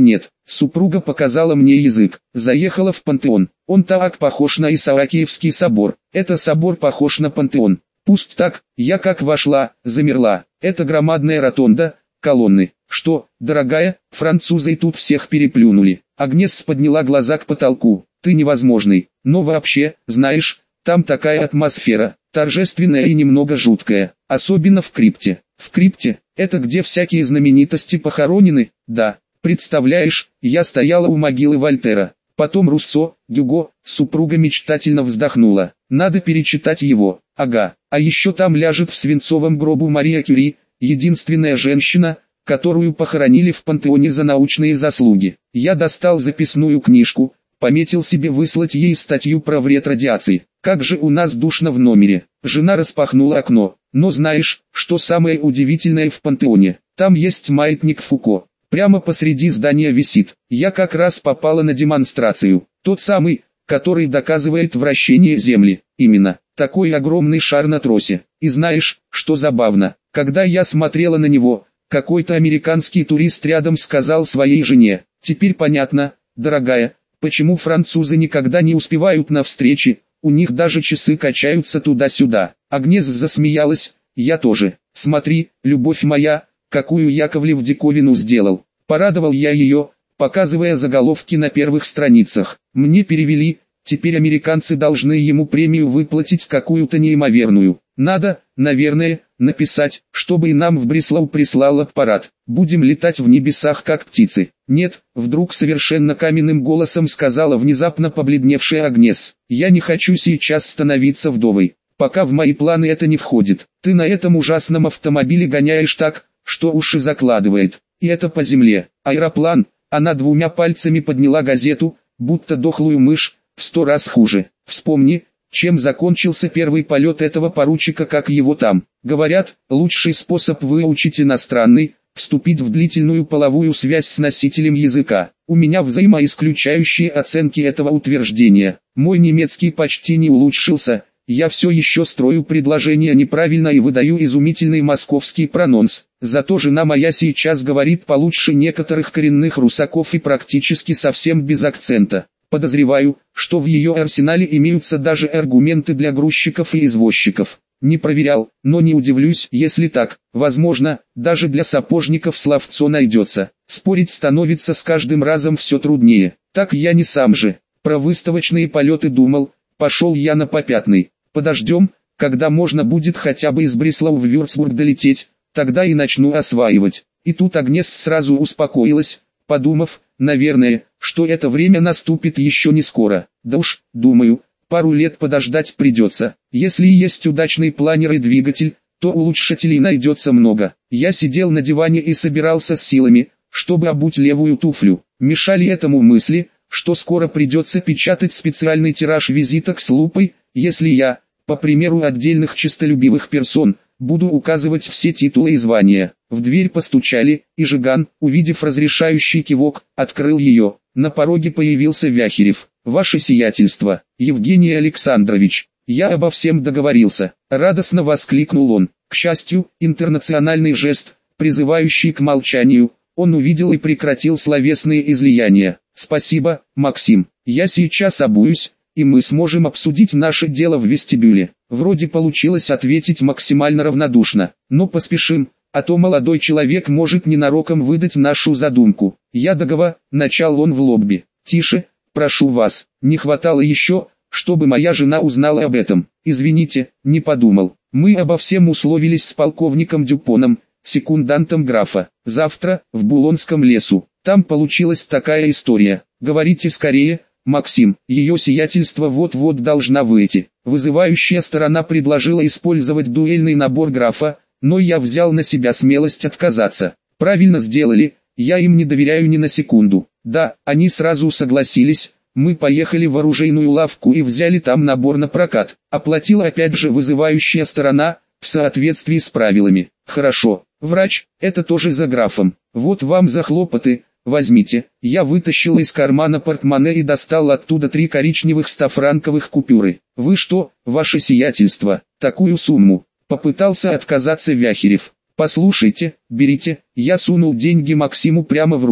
Супруга показала мне язык. Заехала в пантеон. Он так похож на Исаакиевский собор. Это собор похож на пантеон. Пусть так, я как вошла, замерла. Это громадная ротонда, колонны. Что, дорогая, французы и тут всех переплюнули. Агнес подняла глаза к потолку. Ты невозможный. Но вообще, знаешь, там такая атмосфера, торжественная и немного жуткая. Особенно в крипте. В крипте, это где всякие знаменитости похоронены, да. Представляешь, я стояла у могилы Вольтера. Потом Руссо, Гюго, супруга мечтательно вздохнула. Надо перечитать его. Ага, а еще там ляжет в свинцовом гробу Мария Кюри, единственная женщина, которую похоронили в пантеоне за научные заслуги. Я достал записную книжку, пометил себе выслать ей статью про вред радиации. Как же у нас душно в номере. Жена распахнула окно. Но знаешь, что самое удивительное в пантеоне? Там есть маятник Фуко. Прямо посреди здания висит. Я как раз попала на демонстрацию. Тот самый, который доказывает вращение Земли. Именно. Такой огромный шар на тросе. И знаешь, что забавно? Когда я смотрела на него, какой-то американский турист рядом сказал своей жене: «Теперь понятно, дорогая, почему французы никогда не успевают на встречи, у них даже часы качаются туда-сюда». Агнес засмеялась, я тоже. «Смотри, любовь моя, какую Яковлев диковину сделал». Порадовал я ее, показывая заголовки на первых страницах. Мне перевели, теперь американцы должны ему премию выплатить какую-то неимоверную. Надо, наверное, написать, чтобы и нам в Бреслау прислал аппарат. Будем летать в небесах как птицы. Нет, вдруг совершенно каменным голосом сказала внезапно побледневшая Агнес. Я не хочу сейчас становиться вдовой. Пока в мои планы это не входит. Ты на этом ужасном автомобиле гоняешь так, что уши закладывает. И это по земле. Аэроплан. Она двумя пальцами подняла газету, будто дохлую мышь, в сто раз хуже. Вспомни, чем закончился первый полет этого поручика, как его там. Говорят, лучший способ выучить иностранный – вступить в длительную половую связь с носителем языка. У меня взаимоисключающие оценки этого утверждения. Мой немецкий почти не улучшился. Я все еще строю предложения неправильно и выдаю изумительный московский прононс. Зато жена моя сейчас говорит получше некоторых коренных русаков и практически совсем без акцента. Подозреваю, что в ее арсенале имеются даже аргументы для грузчиков и извозчиков. Не проверял, но не удивлюсь, если так. Возможно, даже для сапожников словцо найдется. Спорить становится с каждым разом все труднее. Так я не сам же. Про выставочные полеты думал, пошел я на попятный. Подождем, когда можно будет хотя бы из Бреслау в Вюрцбург долететь, тогда и начну осваивать. И тут Агнес сразу успокоилась, подумав, наверное, что это время наступит еще не скоро. Да уж, думаю, пару лет подождать придется. Если есть удачный планер и двигатель, то улучшителей найдется много. Я сидел на диване и собирался с силами, чтобы обуть левую туфлю. Мешали этому мысли, что скоро придется печатать специальный тираж визиток с лупой, если я, по примеру отдельных честолюбивых персон, буду указывать все титулы и звания. В дверь постучали, и Жиган, увидев разрешающий кивок, открыл ее. На пороге появился Вяхерев. «Ваше сиятельство, Евгений Александрович, я обо всем договорился», — радостно воскликнул он. К счастью, интернациональный жест, призывающий к молчанию, он увидел и прекратил словесные излияния. «Спасибо, Максим, я сейчас обуюсь, и мы сможем обсудить наше дело в вестибюле». Вроде получилось ответить максимально равнодушно, но поспешим, а то молодой человек может ненароком выдать нашу задумку. «Я договор», — начал он в лобби. «Тише, прошу вас, не хватало еще, чтобы моя жена узнала об этом. Извините, не подумал. Мы обо всем условились с полковником Дюпоном, секундантом графа. Завтра, в Булонском лесу. Там получилась такая история. Говорите скорее, Максим, ее сиятельство вот-вот должна выйти». Вызывающая сторона предложила использовать дуэльный набор графа, но я взял на себя смелость отказаться. Правильно сделали, я им не доверяю ни на секунду. Да, они сразу согласились, мы поехали в оружейную лавку и взяли там набор на прокат. Оплатила опять же вызывающая сторона, в соответствии с правилами. Хорошо, врач, это тоже за графом. Вот вам за хлопоты. Возьмите. Я вытащил из кармана портмоне и достал оттуда три коричневых стофранковых купюры. Вы что, ваше сиятельство, такую сумму? Попытался отказаться Вяхерев. Послушайте, берите. Я сунул деньги Максиму прямо в руки.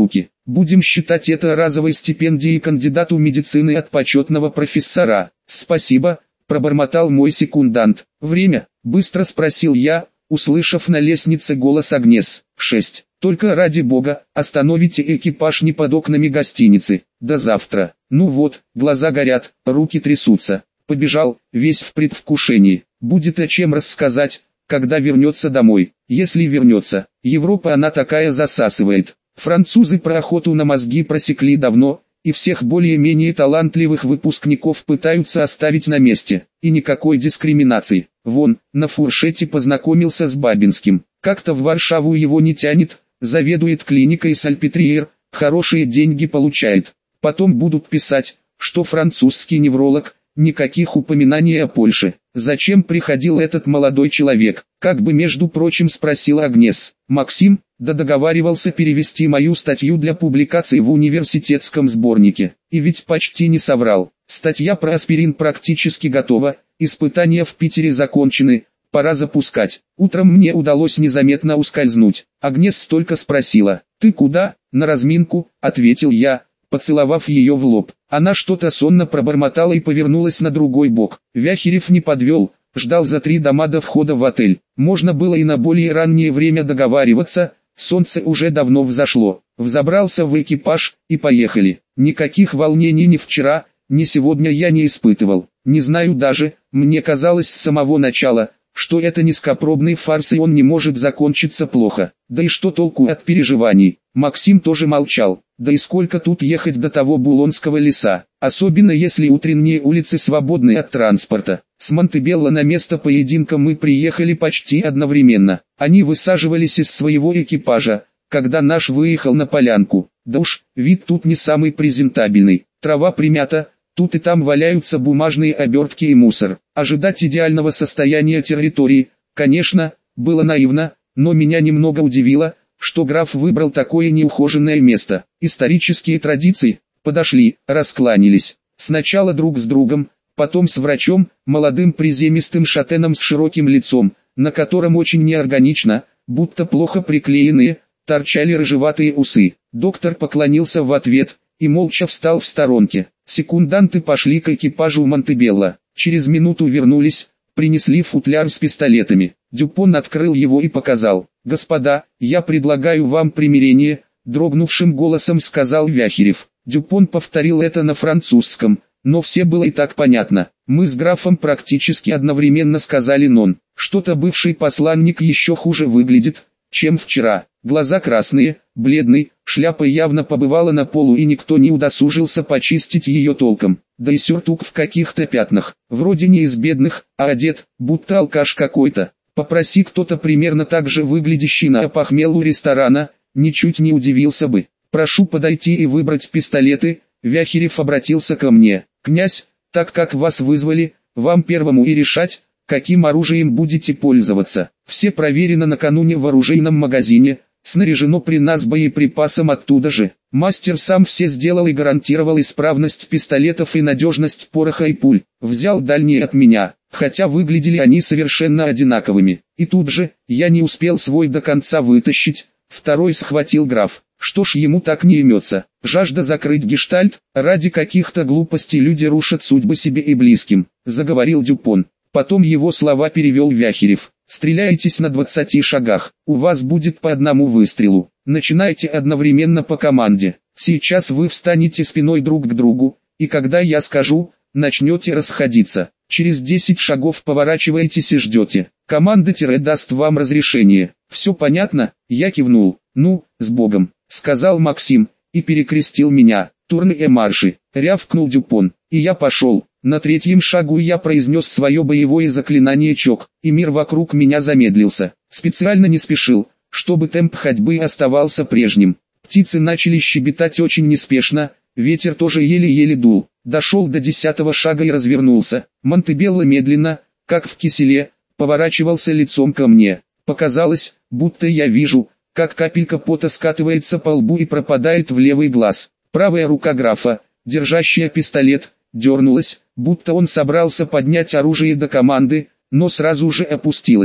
Будем считать это разовой стипендией кандидату медицины от почетного профессора. Спасибо, пробормотал мой секундант. Время? Быстро спросил я, услышав на лестнице голос Агнес. Шесть. Только ради бога, остановите экипаж не под окнами гостиницы. До завтра. Ну вот, глаза горят, руки трясутся. Побежал, весь в предвкушении. Будет о чем рассказать, когда вернется домой. Если вернется. Европа она такая засасывает. Французы про охоту на мозги просекли давно, и всех более-менее талантливых выпускников пытаются оставить на месте. И никакой дискриминации. Вон, на фуршете познакомился с Бабинским. Как-то в Варшаву его не тянет, заведует клиникой Сальпетриер, хорошие деньги получает. Потом будут писать, что французский невролог, никаких упоминаний о Польше. Зачем приходил этот молодой человек? Как бы между прочим спросила Агнес. Максим, да договаривался перевести мою статью для публикации в университетском сборнике. И ведь почти не соврал. Статья про аспирин практически готова, испытания в Питере закончены, пора запускать. Утром мне удалось незаметно ускользнуть. Агнес только спросила: «Ты куда?» «На разминку», — ответил я, поцеловав ее в лоб. Она что-то сонно пробормотала и повернулась на другой бок. Вяхерев не подвел, ждал за три дома до входа в отель. Можно было и на более раннее время договариваться, солнце уже давно взошло. Взобрался в экипаж, и поехали. Никаких волнений ни вчера, ни сегодня я не испытывал. Не знаю даже, мне казалось с самого начала, что это низкопробный фарс и он не может закончиться плохо. Да и что толку от переживаний? Максим тоже молчал. Да и сколько тут ехать до того Булонского леса, особенно если утренние улицы свободны от транспорта. С Монтебелло на место поединка мы приехали почти одновременно. Они высаживались из своего экипажа, когда наш выехал на полянку. Да уж, вид тут не самый презентабельный. Трава примята, тут и там валяются бумажные обертки и мусор. Ожидать идеального состояния территории, конечно, было наивно, но меня немного удивило, что граф выбрал такое неухоженное место. Исторические традиции. Подошли, раскланялись. Сначала друг с другом, потом с врачом, молодым приземистым шатеном с широким лицом, на котором очень неорганично, будто плохо приклеенные, торчали рыжеватые усы. Доктор поклонился в ответ и молча встал в сторонке. Секунданты пошли к экипажу Монтебелло. Через минуту вернулись, принесли футляр с пистолетами. Дюпон открыл его и показал. «Господа, я предлагаю вам примирение», — дрогнувшим голосом сказал Вяхерев. Дюпон повторил это на французском, но все было и так понятно. Мы с графом практически одновременно сказали «нон». Что-то бывший посланник еще хуже выглядит, чем вчера. Глаза красные, бледный, шляпа явно побывала на полу и никто не удосужился почистить ее толком. Да и сюртук в каких-то пятнах, вроде не из бедных, а одет, будто алкаш какой-то. Попроси кто-то примерно так же выглядящий на опохмел ресторана, ничуть не удивился бы. Прошу подойти и выбрать пистолеты. Вяхерев обратился ко мне. Князь, так как вас вызвали, вам первому и решать, каким оружием будете пользоваться. Все проверено накануне в оружейном магазине, снаряжено при нас боеприпасом оттуда же. Мастер сам все сделал и гарантировал исправность пистолетов и надежность пороха и пуль. Взял дальние от меня, хотя выглядели они совершенно одинаковыми. И тут же, я не успел свой до конца вытащить, второй схватил граф. Что ж ему так не имется? Жажда закрыть гештальт, ради каких-то глупостей люди рушат судьбы себе и близким, заговорил Дюпон. Потом его слова перевел Вяхерев. Стреляйтесь на двадцати шагах, у вас будет по одному выстрелу. Начинайте одновременно по команде. Сейчас вы встанете спиной друг к другу, и когда я скажу, начнете расходиться. Через десять шагов поворачиваетесь и ждете. Команда даст вам разрешение. Все понятно? Я кивнул. Ну, с Богом, сказал Максим, и перекрестил меня. Турне марши, рявкнул Дюпон, и я пошел. На третьем шагу я произнес свое боевое заклинание чок, и мир вокруг меня замедлился. Специально не спешил, чтобы темп ходьбы оставался прежним. Птицы начали щебетать очень неспешно, ветер тоже еле-еле дул. Дошел до десятого шага и развернулся. Монтебелло медленно, как в киселе, поворачивался лицом ко мне. Показалось, будто я вижу, как капелька пота скатывается по лбу и пропадает в левый глаз. Правая рука графа, держащая пистолет, дернулась, будто он собрался поднять оружие до команды, но сразу же опустилась.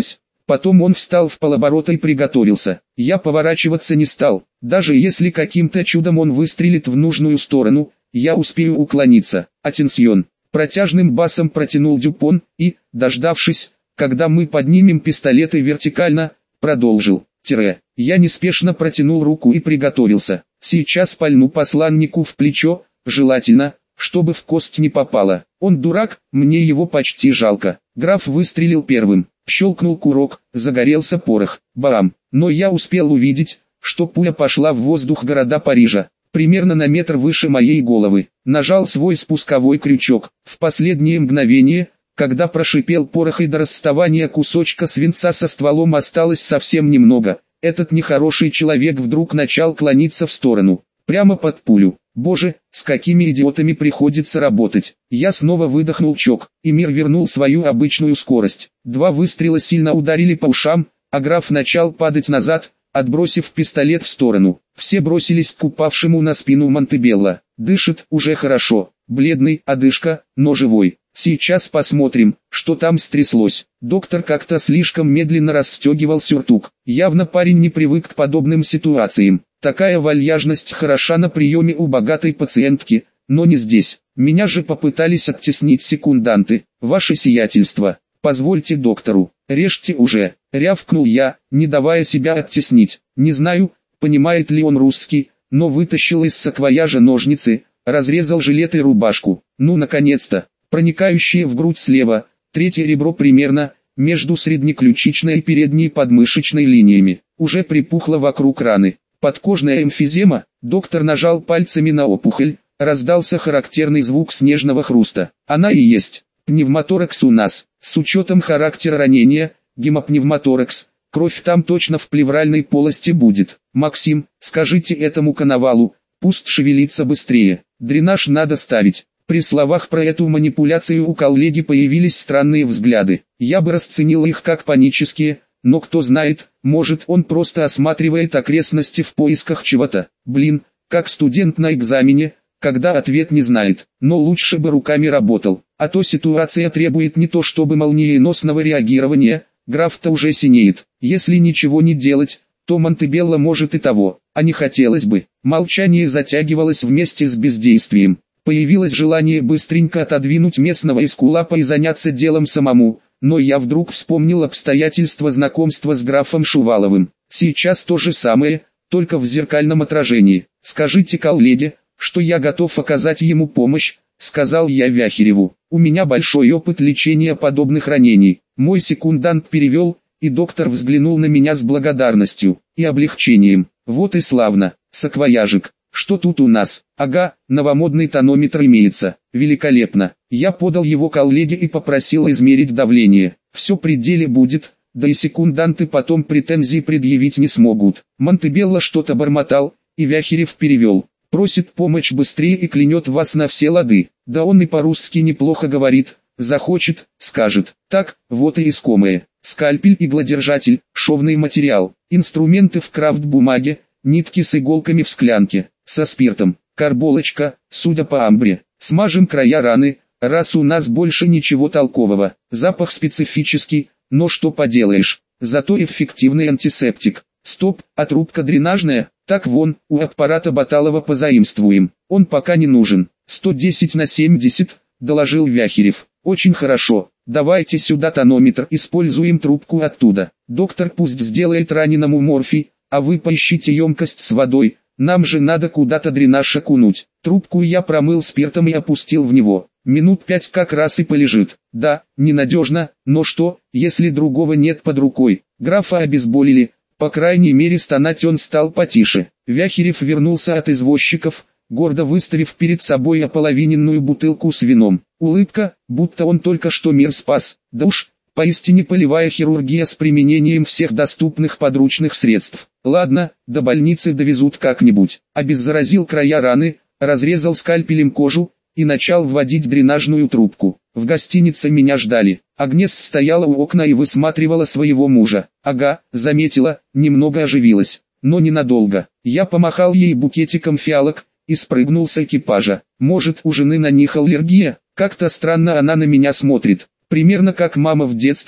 Потом он встал в полоборота и приготовился. Я поворачиваться не стал. Даже если каким-то чудом он выстрелит в нужную сторону, я успею уклониться. «Атенсьон!» Протяжным басом протянул Дюпон и, дождавшись, когда мы поднимем пистолеты вертикально, продолжил. Тире. Я неспешно протянул руку и приготовился. Сейчас пальну посланнику в плечо, желательно, чтобы в кость не попало. Он дурак, мне его почти жалко. Граф выстрелил первым. Щелкнул курок, загорелся порох. Бам! Но я успел увидеть, что пуля пошла в воздух города Парижа, примерно на метр выше моей головы. Нажал свой спусковой крючок. В последнее мгновение, когда прошипел порох и до расставания кусочка свинца со стволом осталось совсем немного, этот нехороший человек вдруг начал клониться в сторону, прямо под пулю. Боже, с какими идиотами приходится работать. Я снова выдохнул чок, и мир вернул свою обычную скорость. Два выстрела сильно ударили по ушам, а граф начал падать назад, отбросив пистолет в сторону. Все бросились к упавшему на спину Монтебелло. Дышит уже хорошо, бледный, одышка, но живой. Сейчас посмотрим, что там стряслось. Доктор как-то слишком медленно расстегивал сюртук. Явно парень не привык к подобным ситуациям. Такая вальяжность хороша на приеме у богатой пациентки, но не здесь. Меня же попытались оттеснить секунданты. Ваше сиятельство, позвольте доктору. Режьте уже, рявкнул я, не давая себя оттеснить. Не знаю, понимает ли он русский, но вытащил из саквояжа ножницы, разрезал жилет и рубашку. Ну наконец-то, проникающее в грудь слева, третье ребро примерно, между среднеключичной и передней подмышечной линиями, уже припухло вокруг раны. Подкожная эмфизема, доктор нажал пальцами на опухоль, раздался характерный звук снежного хруста. Она и есть. Пневмоторакс у нас, с учетом характера ранения, гемопневмоторакс, кровь там точно в плевральной полости будет. Максим, скажите этому коновалу, пусть шевелится быстрее, дренаж надо ставить. При словах про эту манипуляцию у коллеги появились странные взгляды. Я бы расценил их как панические, но кто знает, может он просто осматривает окрестности в поисках чего-то. Блин, как студент на экзамене, когда ответ не знает. Но лучше бы руками работал, а то ситуация требует не то чтобы молниеносного реагирования, граф-то уже синеет. Если ничего не делать, то Монтебелло может и того, а не хотелось бы. Молчание затягивалось вместе с бездействием. Появилось желание быстренько отодвинуть местного эскулапа и заняться делом самому. Но я вдруг вспомнил обстоятельства знакомства с графом Шуваловым. Сейчас то же самое, только в зеркальном отражении. «Скажите коллеге, что я готов оказать ему помощь», — сказал я Вяхереву. «У меня большой опыт лечения подобных ранений». Мой секундант перевел, и доктор взглянул на меня с благодарностью и облегчением. «Вот и славно, саквояжик. Что тут у нас? Ага, новомодный тонометр имеется. Великолепно». Я подал его коллеге и попросил измерить давление. Все при деле будет, да и секунданты потом претензий предъявить не смогут. Монтебелло что-то бормотал, и Вяхерев перевел. Просит помощь быстрее и клянет вас на все лады. Да он и по-русски неплохо говорит, захочет, скажет. Так, вот и искомое. Скальпель, иглодержатель, шовный материал, инструменты в крафт-бумаге, нитки с иголками в склянке, со спиртом, карболочка, судя по амбре. Смажем края раны, раз у нас больше ничего толкового. Запах специфический, но что поделаешь, зато эффективный антисептик. Стоп, а трубка дренажная? Так вон, у аппарата Баталова позаимствуем. Он пока не нужен. сто десять на семьдесят, доложил Вяхерев. Очень хорошо. Давайте сюда тонометр, используем трубку оттуда. Доктор пусть сделает раненому морфий, а вы поищите емкость с водой. Нам же надо куда-то дренаж окунуть. Трубку я промыл спиртом и опустил в него. Минут пять как раз и полежит. Да, ненадежно, но что, если другого нет под рукой? Графа обезболили, по крайней мере стонать он стал потише. Вяхерев вернулся от извозчиков, гордо выставив перед собой ополовиненную бутылку с вином. Улыбка, будто он только что мир спас. Да уж, поистине полевая хирургия с применением всех доступных подручных средств. Ладно, до больницы довезут как-нибудь. Обеззаразил края раны, разрезал скальпелем кожу и начал вводить дренажную трубку. В гостинице меня ждали. Агнес стояла у окна и высматривала своего мужа. Ага, заметила, немного оживилась, но ненадолго. Я помахал ей букетиком фиалок и спрыгнул с экипажа. Может, у жены на них аллергия? Как-то странно она на меня смотрит. Примерно как мама в детстве,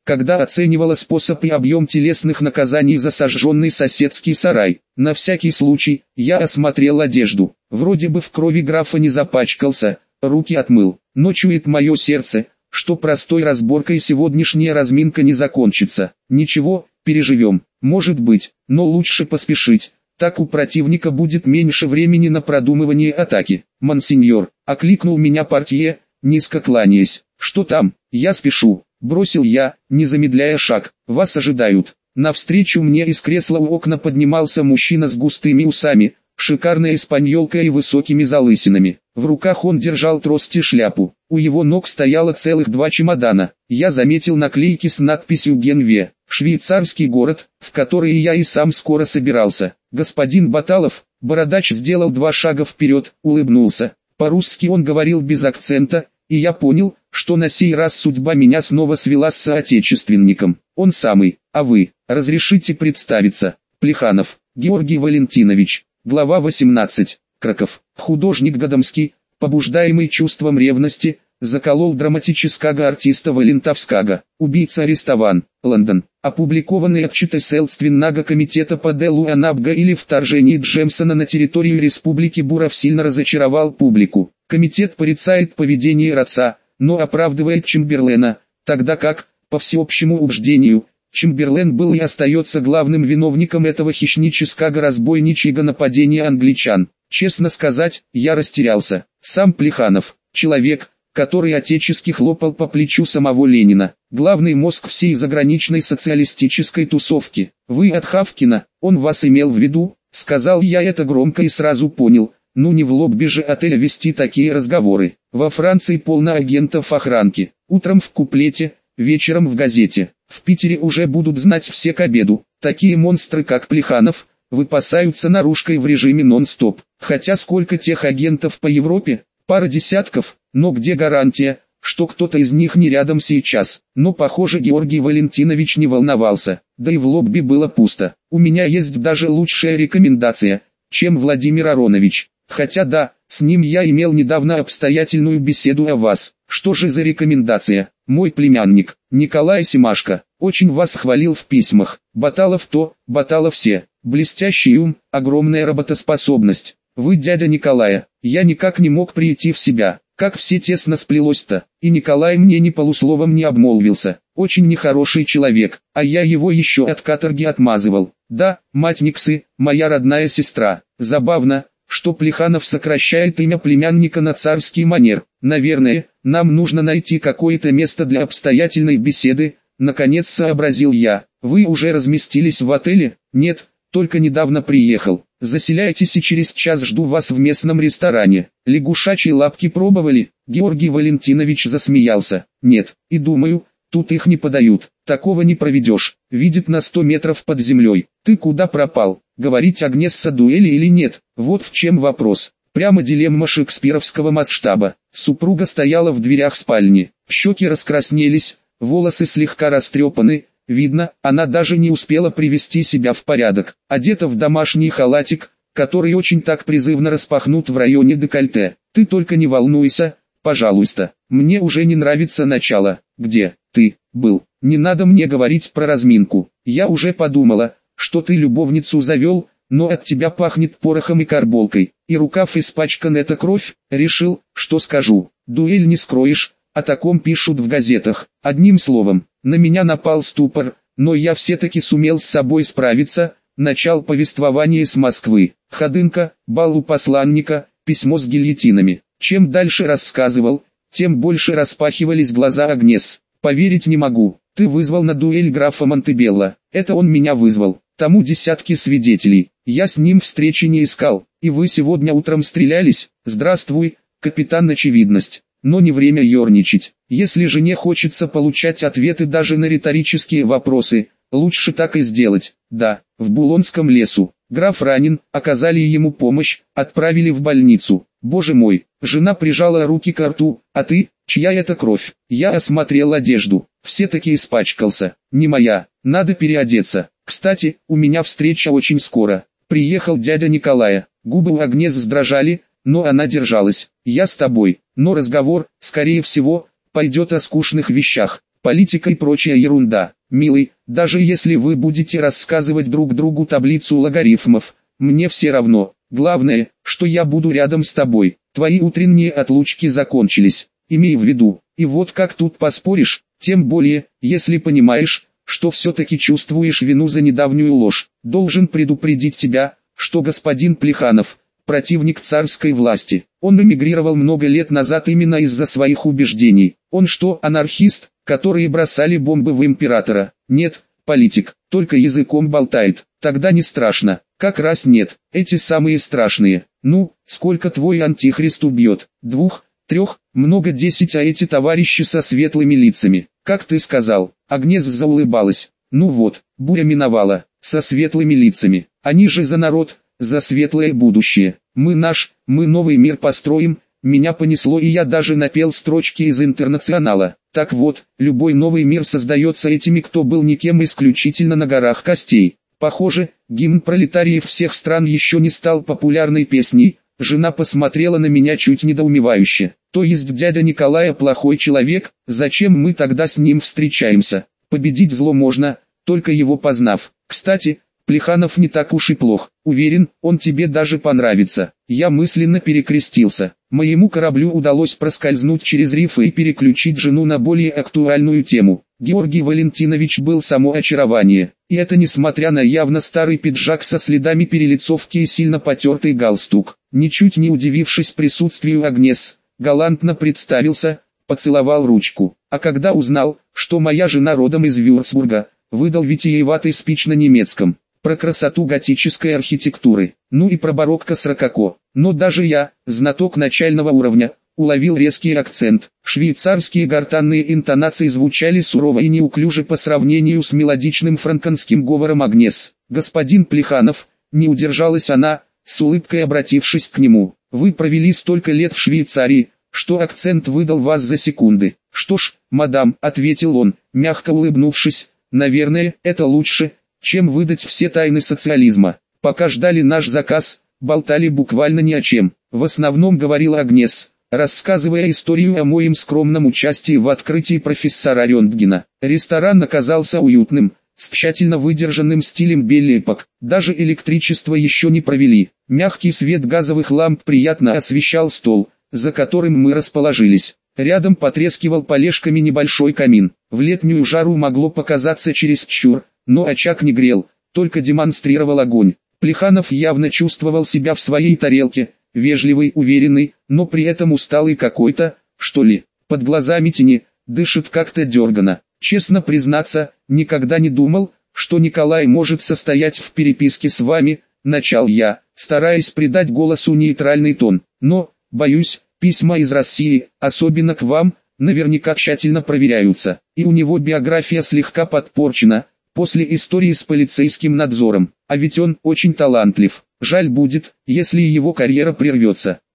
когда оценивала способ и объем телесных наказаний за сожженный соседский сарай. На всякий случай, я осмотрел одежду. Вроде бы в крови графа не запачкался, руки отмыл, но чует мое сердце, что простой разборкой сегодняшняя разминка не закончится. Ничего, переживем, может быть, но лучше поспешить, так у противника будет меньше времени на продумывание атаки. «Монсеньор», — окликнул меня портье, низко кланяясь. «Что там? Я спешу», — бросил я, не замедляя шаг. «Вас ожидают». Навстречу мне из кресла у окна поднимался мужчина с густыми усами, шикарная испаньолка и высокими залысинами. В руках он держал трость и шляпу. У его ног стояло целых два чемодана. Я заметил наклейки с надписью «Генве», швейцарский город, в который я и сам скоро собирался. Господин Баталов, бородач, сделал два шага вперед, улыбнулся. По-русски он говорил без акцента, и я понял, что на сей раз судьба меня снова свела с соотечественником. Он самый. А вы, разрешите представиться? Плеханов Георгий Валентинович. Глава восемнадцать. Краков. Художник Гадомский, побуждаемый чувством ревности, заколол драматического артиста Валентовского. Убийца арестован. Лондон. Опубликованный отчеты Следственного комитета по делу о набеге или вторжении Джемсона на территорию Республики Буров сильно разочаровал публику. Комитет порицает поведение Раца, но оправдывает Чемберлена, тогда как, по всеобщему убеждению, Чемберлен был и остается главным виновником этого хищнического разбойничьего нападения англичан. Честно сказать, я растерялся. Сам Плеханов, человек, который отечески хлопал по плечу самого Ленина, главный мозг всей заграничной социалистической тусовки. «Вы от Хавкина, он вас имел в виду», — сказал я это громко и сразу понял, ну не в лобби же отеля вести такие разговоры. Во Франции полно агентов охранки, утром в куплете, вечером в газете. В Питере уже будут знать все к обеду. Такие монстры как Плеханов выпасаются наружкой в режиме нон-стоп. Хотя сколько тех агентов по Европе? Пара десятков, но где гарантия, что кто-то из них не рядом сейчас? Но похоже, Георгий Валентинович не волновался, да и в лобби было пусто. У меня есть даже лучшая рекомендация, чем Владимир Аронович. Хотя да, с ним я имел недавно обстоятельную беседу о вас. Что же за рекомендация? Мой племянник, Николай Семашко, очень вас хвалил в письмах. Баталов то, Баталов все. Блестящий ум, огромная работоспособность. Вы дядя Николая. Я никак не мог прийти в себя. Как все тесно сплелось-то. И Николай мне ни полусловом не обмолвился. Очень нехороший человек, а я его еще от каторги отмазывал. Да, мать Никсы, моя родная сестра. Забавно, что Плеханов сокращает имя племянника на царский манер. Наверное, нам нужно найти какое-то место для обстоятельной беседы, наконец сообразил я. Вы уже разместились в отеле? Нет, только недавно приехал. Заселяйтесь и через час жду вас в местном ресторане. Лягушачьи лапки пробовали? Георгий Валентинович засмеялся. Нет, и думаю, тут их не подают. Такого не проведешь. Видит на сто метров под землей. Ты куда пропал? Говорить Агнесса дуэли или нет? Вот в чем вопрос. Прямо дилемма шекспировского масштаба. Супруга стояла в дверях спальни. Щеки раскраснелись, волосы слегка растрепаны. Видно, она даже не успела привести себя в порядок. Одета в домашний халатик, который очень так призывно распахнут в районе декольте. Ты только не волнуйся, пожалуйста. Мне уже не нравится начало. Где ты был? Не надо мне говорить про разминку. Я уже подумала, что ты любовницу завел, но от тебя пахнет порохом и карболкой. И рукав испачкан, это кровь. Решил, что скажу. Дуэль не скроешь. О таком пишут в газетах. Одним словом, на меня напал ступор, но я все-таки сумел с собой справиться. Начал повествование с Москвы. Ходынка, бал у посланника, письмо с гильотинами. Чем дальше рассказывал, тем больше распахивались глаза Агнес. Поверить не могу. Ты вызвал на дуэль графа Монтебелло. Это он меня вызвал. Тому десятки свидетелей. Я с ним встречи не искал. И вы сегодня утром стрелялись. Здравствуй, капитан Очевидность. Но не время ерничать. Если жене хочется получать ответы даже на риторические вопросы, лучше так и сделать. Да, в Булонском лесу. Граф ранен, оказали ему помощь, отправили в больницу. Боже мой, жена прижала руки к рту. А ты, чья это кровь? Я осмотрел одежду. Все-таки испачкался. Не моя, надо переодеться. Кстати, у меня встреча очень скоро. Приехал дядя Николая. Губы у Агнес сдрожали, но она держалась. Я с тобой, но разговор, скорее всего, пойдет о скучных вещах. политика и прочая ерунда. Милый, даже если вы будете рассказывать друг другу таблицу логарифмов, мне все равно. Главное, что я буду рядом с тобой. Твои утренние отлучки закончились. Имей в виду. И вот как тут поспоришь, тем более, если понимаешь, что все-таки чувствуешь вину за недавнюю ложь. Должен предупредить тебя, что господин Плеханов – противник царской власти. Он эмигрировал много лет назад именно из-за своих убеждений. Он что, анархист, которые бросали бомбы в императора? Нет, политик, только языком болтает. Тогда не страшно. Как раз нет, эти самые страшные. Ну, сколько твой антихрист убьет? Двух, трех, много десять, а эти товарищи со светлыми лицами. Как ты сказал? Агнес заулыбалась. Ну вот, буря миновала, со светлыми лицами. Они же за народ, за светлое будущее. Мы наш, мы новый мир построим. Меня понесло, и я даже напел строчки из «Интернационала». Так вот, любой новый мир создается этими, кто был никем, исключительно на горах костей. Похоже, гимн пролетариев всех стран еще не стал популярной песней. Жена посмотрела на меня чуть недоумевающе. То есть дядя Николая плохой человек, зачем мы тогда с ним встречаемся? Победить зло можно, только его познав. Кстати, Плеханов не так уж и плох. Уверен, он тебе даже понравится. Я мысленно перекрестился. Моему кораблю удалось проскользнуть через рифы и переключить жену на более актуальную тему. Георгий Валентинович был само очарование. И это несмотря на явно старый пиджак со следами перелицовки и сильно потертый галстук. Ничуть не удивившись присутствию Агнес, галантно представился, поцеловал ручку. А когда узнал, что моя жена родом из Вюрцбурга, выдал витиеватый спич на немецком. Про красоту готической архитектуры, ну и про барокко с рококо. Но даже я, знаток начального уровня, уловил резкий акцент. Швейцарские гортанные интонации звучали сурово и неуклюже по сравнению с мелодичным франконским говором Агнес. «Господин Плеханов», не удержалась она, с улыбкой обратившись к нему, «вы провели столько лет в Швейцарии, что акцент выдал вас за секунды». «Что ж, мадам», — ответил он, мягко улыбнувшись, «наверное, это лучше, чем выдать все тайны социализма». Пока ждали наш заказ, болтали буквально ни о чем. В основном говорила Агнес, рассказывая историю о моем скромном участии в открытии профессора Рентгена. Ресторан оказался уютным, с тщательно выдержанным стилем Белли Эпок. Даже электричество еще не провели. Мягкий свет газовых ламп приятно освещал стол, за которым мы расположились. Рядом потрескивал полежками небольшой камин. В летнюю жару могло показаться чересчур, но очаг не грел, только демонстрировал огонь. Плеханов явно чувствовал себя в своей тарелке, вежливый, уверенный, но при этом усталый какой-то, что ли. Под глазами тени, дышит как-то дергано. Честно признаться, никогда не думал, что Николай может состоять в переписке с вами, начал я, стараясь придать голосу нейтральный тон. Но, боюсь, письма из России, особенно к вам, наверняка тщательно проверяются. И у него биография слегка подпорчена после истории с полицейским надзором, а ведь он очень талантлив. Жаль будет, если его карьера прервется.